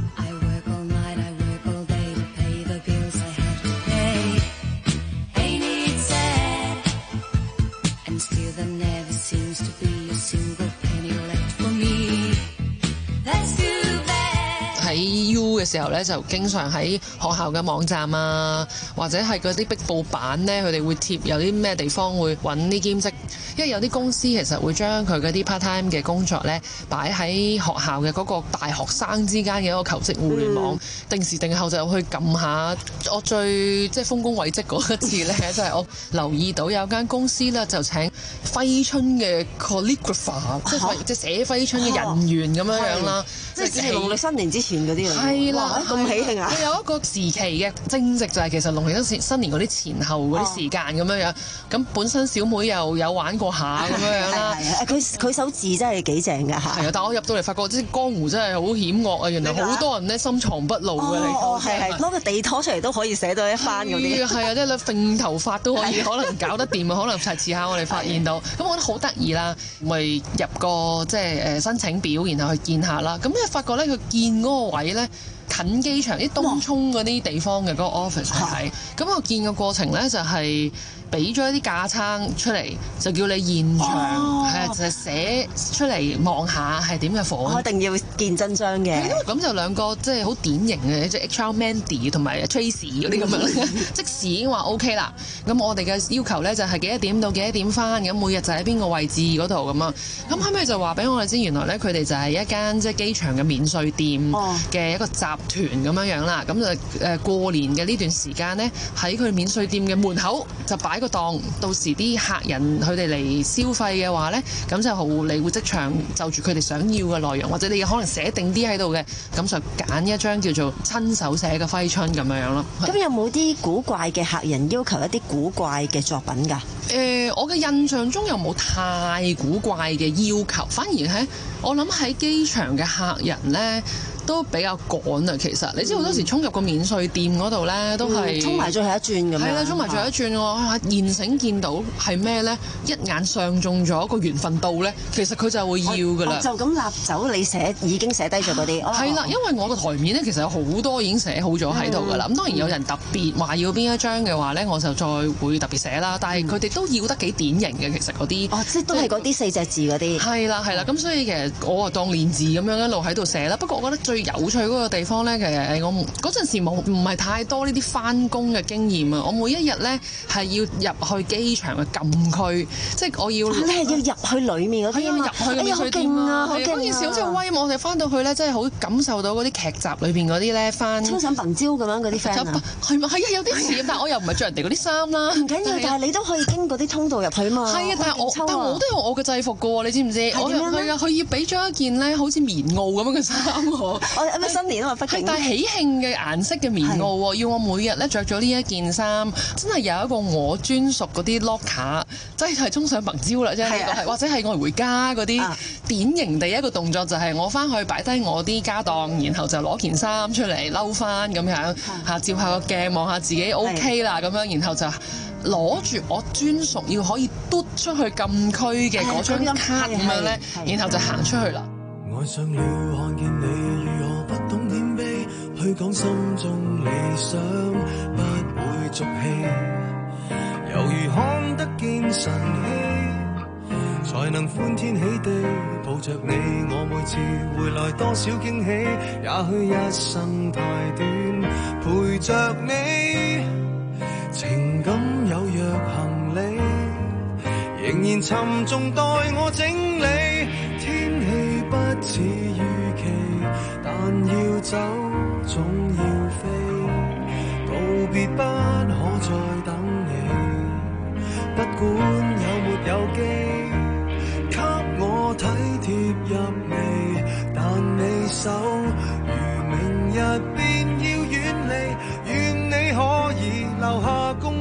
喺 U 嘅時候咧，就經常喺學校嘅網站啊，或者係嗰啲壁報板咧，佢哋會貼有啲咩地方會揾啲兼職，因為有啲公司其實會將佢嗰啲 part time 嘅工作咧擺喺學校嘅嗰個大學生之間嘅一個求職互聯網，嗯、定時定候就去撳下。我最即係豐功偉績嗰一次咧，就係我留意到有間公司咧就請揮春嘅 calligrapher，即係即係寫揮春嘅人員咁樣樣啦， 即係農曆新年之前嗰啲嚟。 係啦， 咁喜慶啊！ 佢有一個時期嘅正值就係其實農曆新新年嗰啲前後嗰啲時間咁樣樣，咁本身小妹又有玩過下咁樣樣啦。 係啊，佢佢手字真係幾正㗎嚇。 係啊，但我入到嚟發覺，即係江湖真係好險惡啊！原來好多人咧深藏不露嘅。 哦，係係，攞個地拖出嚟都可以寫到一番嗰啲。 係啊，即係你揈頭髮都可以，可能搞得掂啊！可能係遲下我哋發現到，咁我覺得好得意啦，咪入個即係誒申請表，然後去見下啦。咁咧發覺咧，佢見嗰個位咧。近機場啲東涌嗰啲地方嘅嗰個 office 係，咁我見嘅過程咧就係俾咗一啲架撐出嚟，就叫你現場係、哦、就係寫出嚟望下係點嘅房。 我一定要見真章嘅。 咁就兩個即係好典型嘅，即係 H R Mandy 同埋 Tracy 嗰啲咁樣，即時已經話 OK 啦。咁我哋嘅要求咧就係幾多點到幾多點翻，咁每日就喺邊個位置嗰度咁啊。咁後尾就話俾我哋知，原來咧佢哋就係一間即係機場嘅免稅店嘅一個集團咁樣樣啦。咁就誒過年嘅呢段時間咧，喺佢免稅店嘅門口就擺個檔，到時啲客人佢哋嚟消費嘅話咧，咁就好你會即場就住佢哋想要嘅內容，或者你可能寫定啲喺度嘅，咁就揀一張叫做親手寫嘅揮春咁樣樣咯。 咁有冇啲古怪嘅客人要求一啲古怪嘅作品㗎？ 誒、呃，我嘅印象中又冇太古怪嘅要求，反而係我諗喺機場嘅客人咧都比較趕啊。其實你知好多時衝入個免稅店嗰度咧，都係衝埋最後一轉咁樣。係啦，衝埋最後一轉喎。現成見到係咩咧？一眼上中咗個緣分到咧，其實佢就會要㗎啦。 就咁立走你寫已經寫低咗嗰啲。 係啦，因為我個台面咧其實有好多已經寫好咗喺度㗎啦。咁、嗯、當然有人特別話要邊一張嘅話咧，我就再會特別寫啦。但係佢哋都要得幾典型嘅，其實嗰啲。 哦，即係都係嗰啲四隻字嗰啲。係啦係啦，咁所以其實我啊當練字咁樣一路喺度寫啦。不過我覺得最有趣嗰個地方咧，其實我嗰陣時冇唔係太多呢啲翻工嘅經驗啊。我每一日咧係要入去機場嘅禁區，即係我要。 你係要入去裡面嗰啲啊嘛？ 入去免稅店啊！嗰件事好似好威，我哋翻到去咧，真係好感受到嗰啲劇集裏邊嗰啲咧翻。 衝上笨招咁樣嗰啲 friend 啊？ 係咪係啊？有啲似，但係我又唔係着人哋嗰啲衫啦。 唔緊要，但係你都可以經過啲通道入去嘛。 係啊，但係我但係我都有我嘅制服㗎喎，你知唔知？ 係點樣咧？ 係啊，佢要俾咗一件咧，好似棉襖咁樣嘅衫我。 我因為新年啊嘛，畢竟。 但係喜慶嘅顏色嘅棉襖喎，要我每日咧着咗呢一件衫，真係有一個我專屬嗰啲 locker，即係係衝上笨招啦，即係呢個係，或者係愛回家嗰啲典型第一個動作就係我翻去擺低我啲家當，然後就攞件衫出嚟嬲翻咁樣嚇，照下個鏡望下自己 OK 啦咁樣，然後就攞住我專屬要可以嘟出去禁區嘅嗰張卡咁樣咧，然後就行出去啦。 愛上了看見你如何不懂謙卑，去講心中理想不會俗氣，猶如看得見神氣，才能歡天喜地抱着你。我每次回來多少驚喜，也許一生太短，陪着你，情感有若行李，仍然沉重待我整理。天氣不似預期，但要走總要飛，告別不可再等你，不管有沒有機，給我體貼入微，但你手如明日便要遠離，願你可以留下共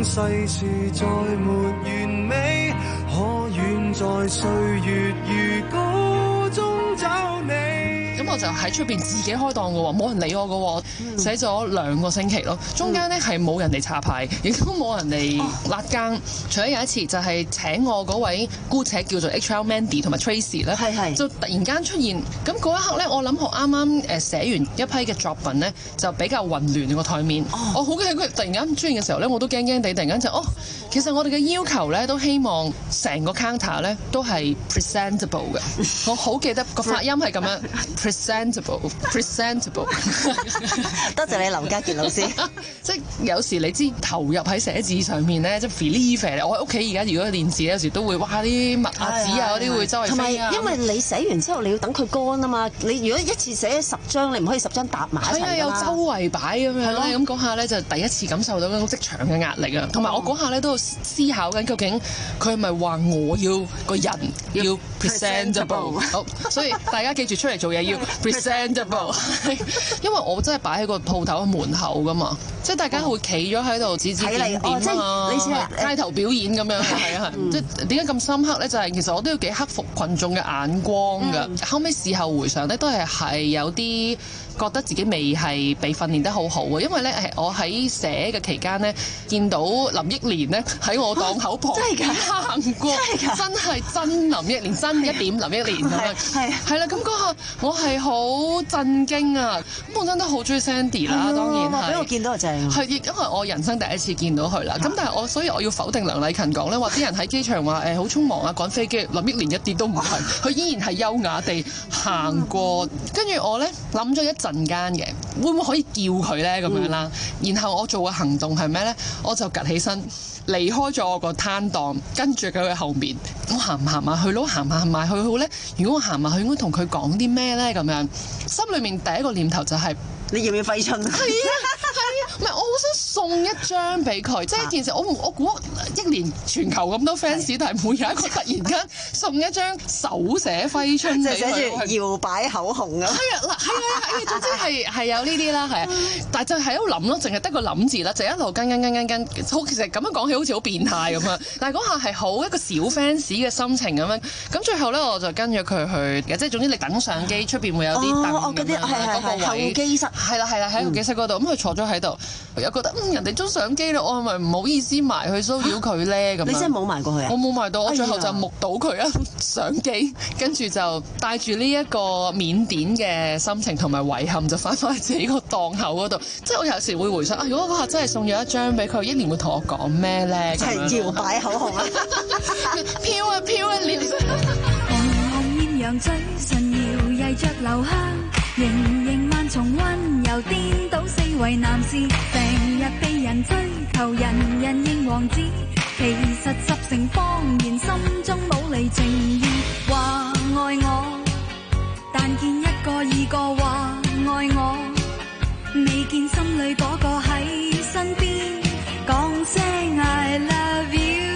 世事再沒完美，可願在歲月如歌中找你。 咁我就喺出邊自己開檔嘅喎，冇人理我嘅喎，寫咗兩個星期咯。中間咧係冇人嚟查牌，亦都冇人嚟辣更。除咗有一次就係請我嗰位姑且叫做 H R Mandy 同埋 Tracy 咧，就突然間出現。咁嗰一刻咧，我諗我啱啱誒寫完一批嘅作品咧，就比較混亂個台面。哦、我好驚佢突然間出現嘅時候咧，我都驚驚地，突然間就哦，其實我哋嘅要求咧都希望成個 counter 咧都係 presentable 嘅。我好記得個發音係咁樣。presentable，presentable。 多謝你劉家傑老師。 即係有時你知投入喺寫字上面咧，即係 believe。我喺屋企而家如果練字有時都會哇啲墨啊紙啊嗰啲會周圍飛啊。 因為你寫完之後你要等佢乾啊嘛。你如果一次寫十張，你唔可以十張搭埋一齊㗎嘛。係啊， 有周圍擺咁樣咧。咁嗰下咧就第一次感受到嗰種職場嘅壓力啊。同埋我嗰下咧都思考緊，究竟佢係咪話我要個人要 presentable？ 好，所以大家記住出嚟做嘢要 presentable， 因為我真係擺喺個鋪頭嘅門口噶嘛，即係大家會企咗喺度指指點點啊，街頭表演咁樣，係啊係，即係點解咁深刻咧？就係其實我都要幾克服群眾嘅眼光㗎。後尾事後回想咧，都係係有啲覺得自己未係被訓練得好好嘅，因為咧係我喺寫嘅期間咧，見到林憶蓮咧喺我檔口旁行過，真係真林憶蓮，真一點林憶蓮咁樣，係係啦。咁嗰下我係好震驚啊！咁我真都好中意 Sandy 啦，當然係。 俾我見到就正。 係，因為我人生第一次見到佢啦。咁但係我所以我要否定梁麗勤講咧，話啲人喺機場話誒好匆忙啊，趕飛機。林憶蓮一啲都唔係，佢依然係優雅地行過。跟住我咧諗咗一陣間嘅，會唔會可以叫佢咧咁樣啦？然後我做嘅行動係咩咧？我就趌起身離開咗我個攤檔，跟住佢喺後面。我行唔行埋去咯？行唔行埋去好咧？如果我行埋去，應該同佢講啲咩咧？咁樣心裏面第一個念頭就係、是、 你要唔要揮春？係啊， 係啊，唔係我好想送一張俾佢，即係一件事。我我估一年全球咁多 fans，但係每有一個突然間送一張手寫揮春俾佢， 即係寫住搖擺口紅啊！ 係啊，嗱，係啊，係啊，總之係係有呢啲啦，係啊，但係就喺度諗咯，淨係得個諗字啦，就一路跟跟跟跟跟，好其實咁樣講起好似好變態咁樣，但係嗰下係好一個小 fans 嘅心情咁樣。咁最後咧，我就跟咗佢去，即係總之你等上機出邊會有啲凳咁樣，嗰個位候機室係啦係啦喺候機室嗰度，咁佢坐咗喺度，又覺得嗯人哋都上機啦，我係咪唔好意思埋去騷擾佢咧咁樣？ 你真係冇埋過去啊？ 我冇埋到，我最後就目睹佢一上機，跟住就帶住呢一個緬甸嘅心情同埋遺憾，就翻返去自己個檔口嗰度。即係我有時會回想啊，如果嗰下真係送咗一張俾佢，一年會同我講咩咧？ 係搖擺口紅啊！ 飄啊飄啊臉。 紅紅豔陽嘴唇搖曳着留香，盈盈萬重溫柔顛倒四圍男士，成日被人追求，人人認王子，其實十成謊言，心中冇離情意，話愛我，但見一個二個話愛我，未見心裏嗰個喺身邊講聲 I love you。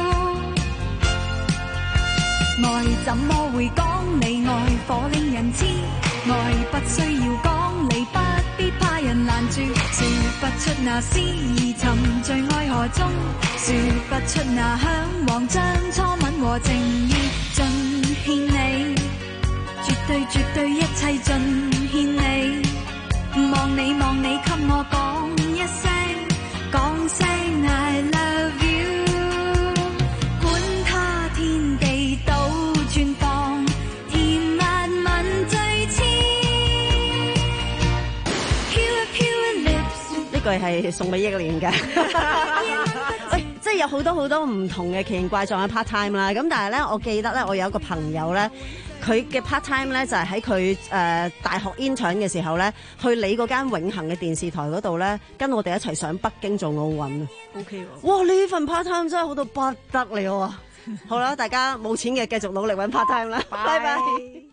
愛怎麼會講你愛，火令人痴，愛不需要講，你不必怕人攔住，說不出那思意沉醉愛河中，說不出那向往將初吻和情意盡獻你，絕對絕對一切盡獻你，望你望你給我講一聲，講聲 I love you。 呢句係送俾憶蓮嘅，喂，即係有好多好多唔同嘅奇形怪狀嘅 part time 啦。咁但係咧，我記得咧，我有一個朋友咧，佢嘅 part time 咧就係喺佢誒大學 intern 嘅時候咧，去你嗰間永恆嘅電視台嗰度咧，跟我哋一齊上北京做奧運啊。 OK 喎， 哇！呢份 part time 真係好到不得了啊！好啦，大家冇錢嘅繼續努力揾 part time 啦，拜拜。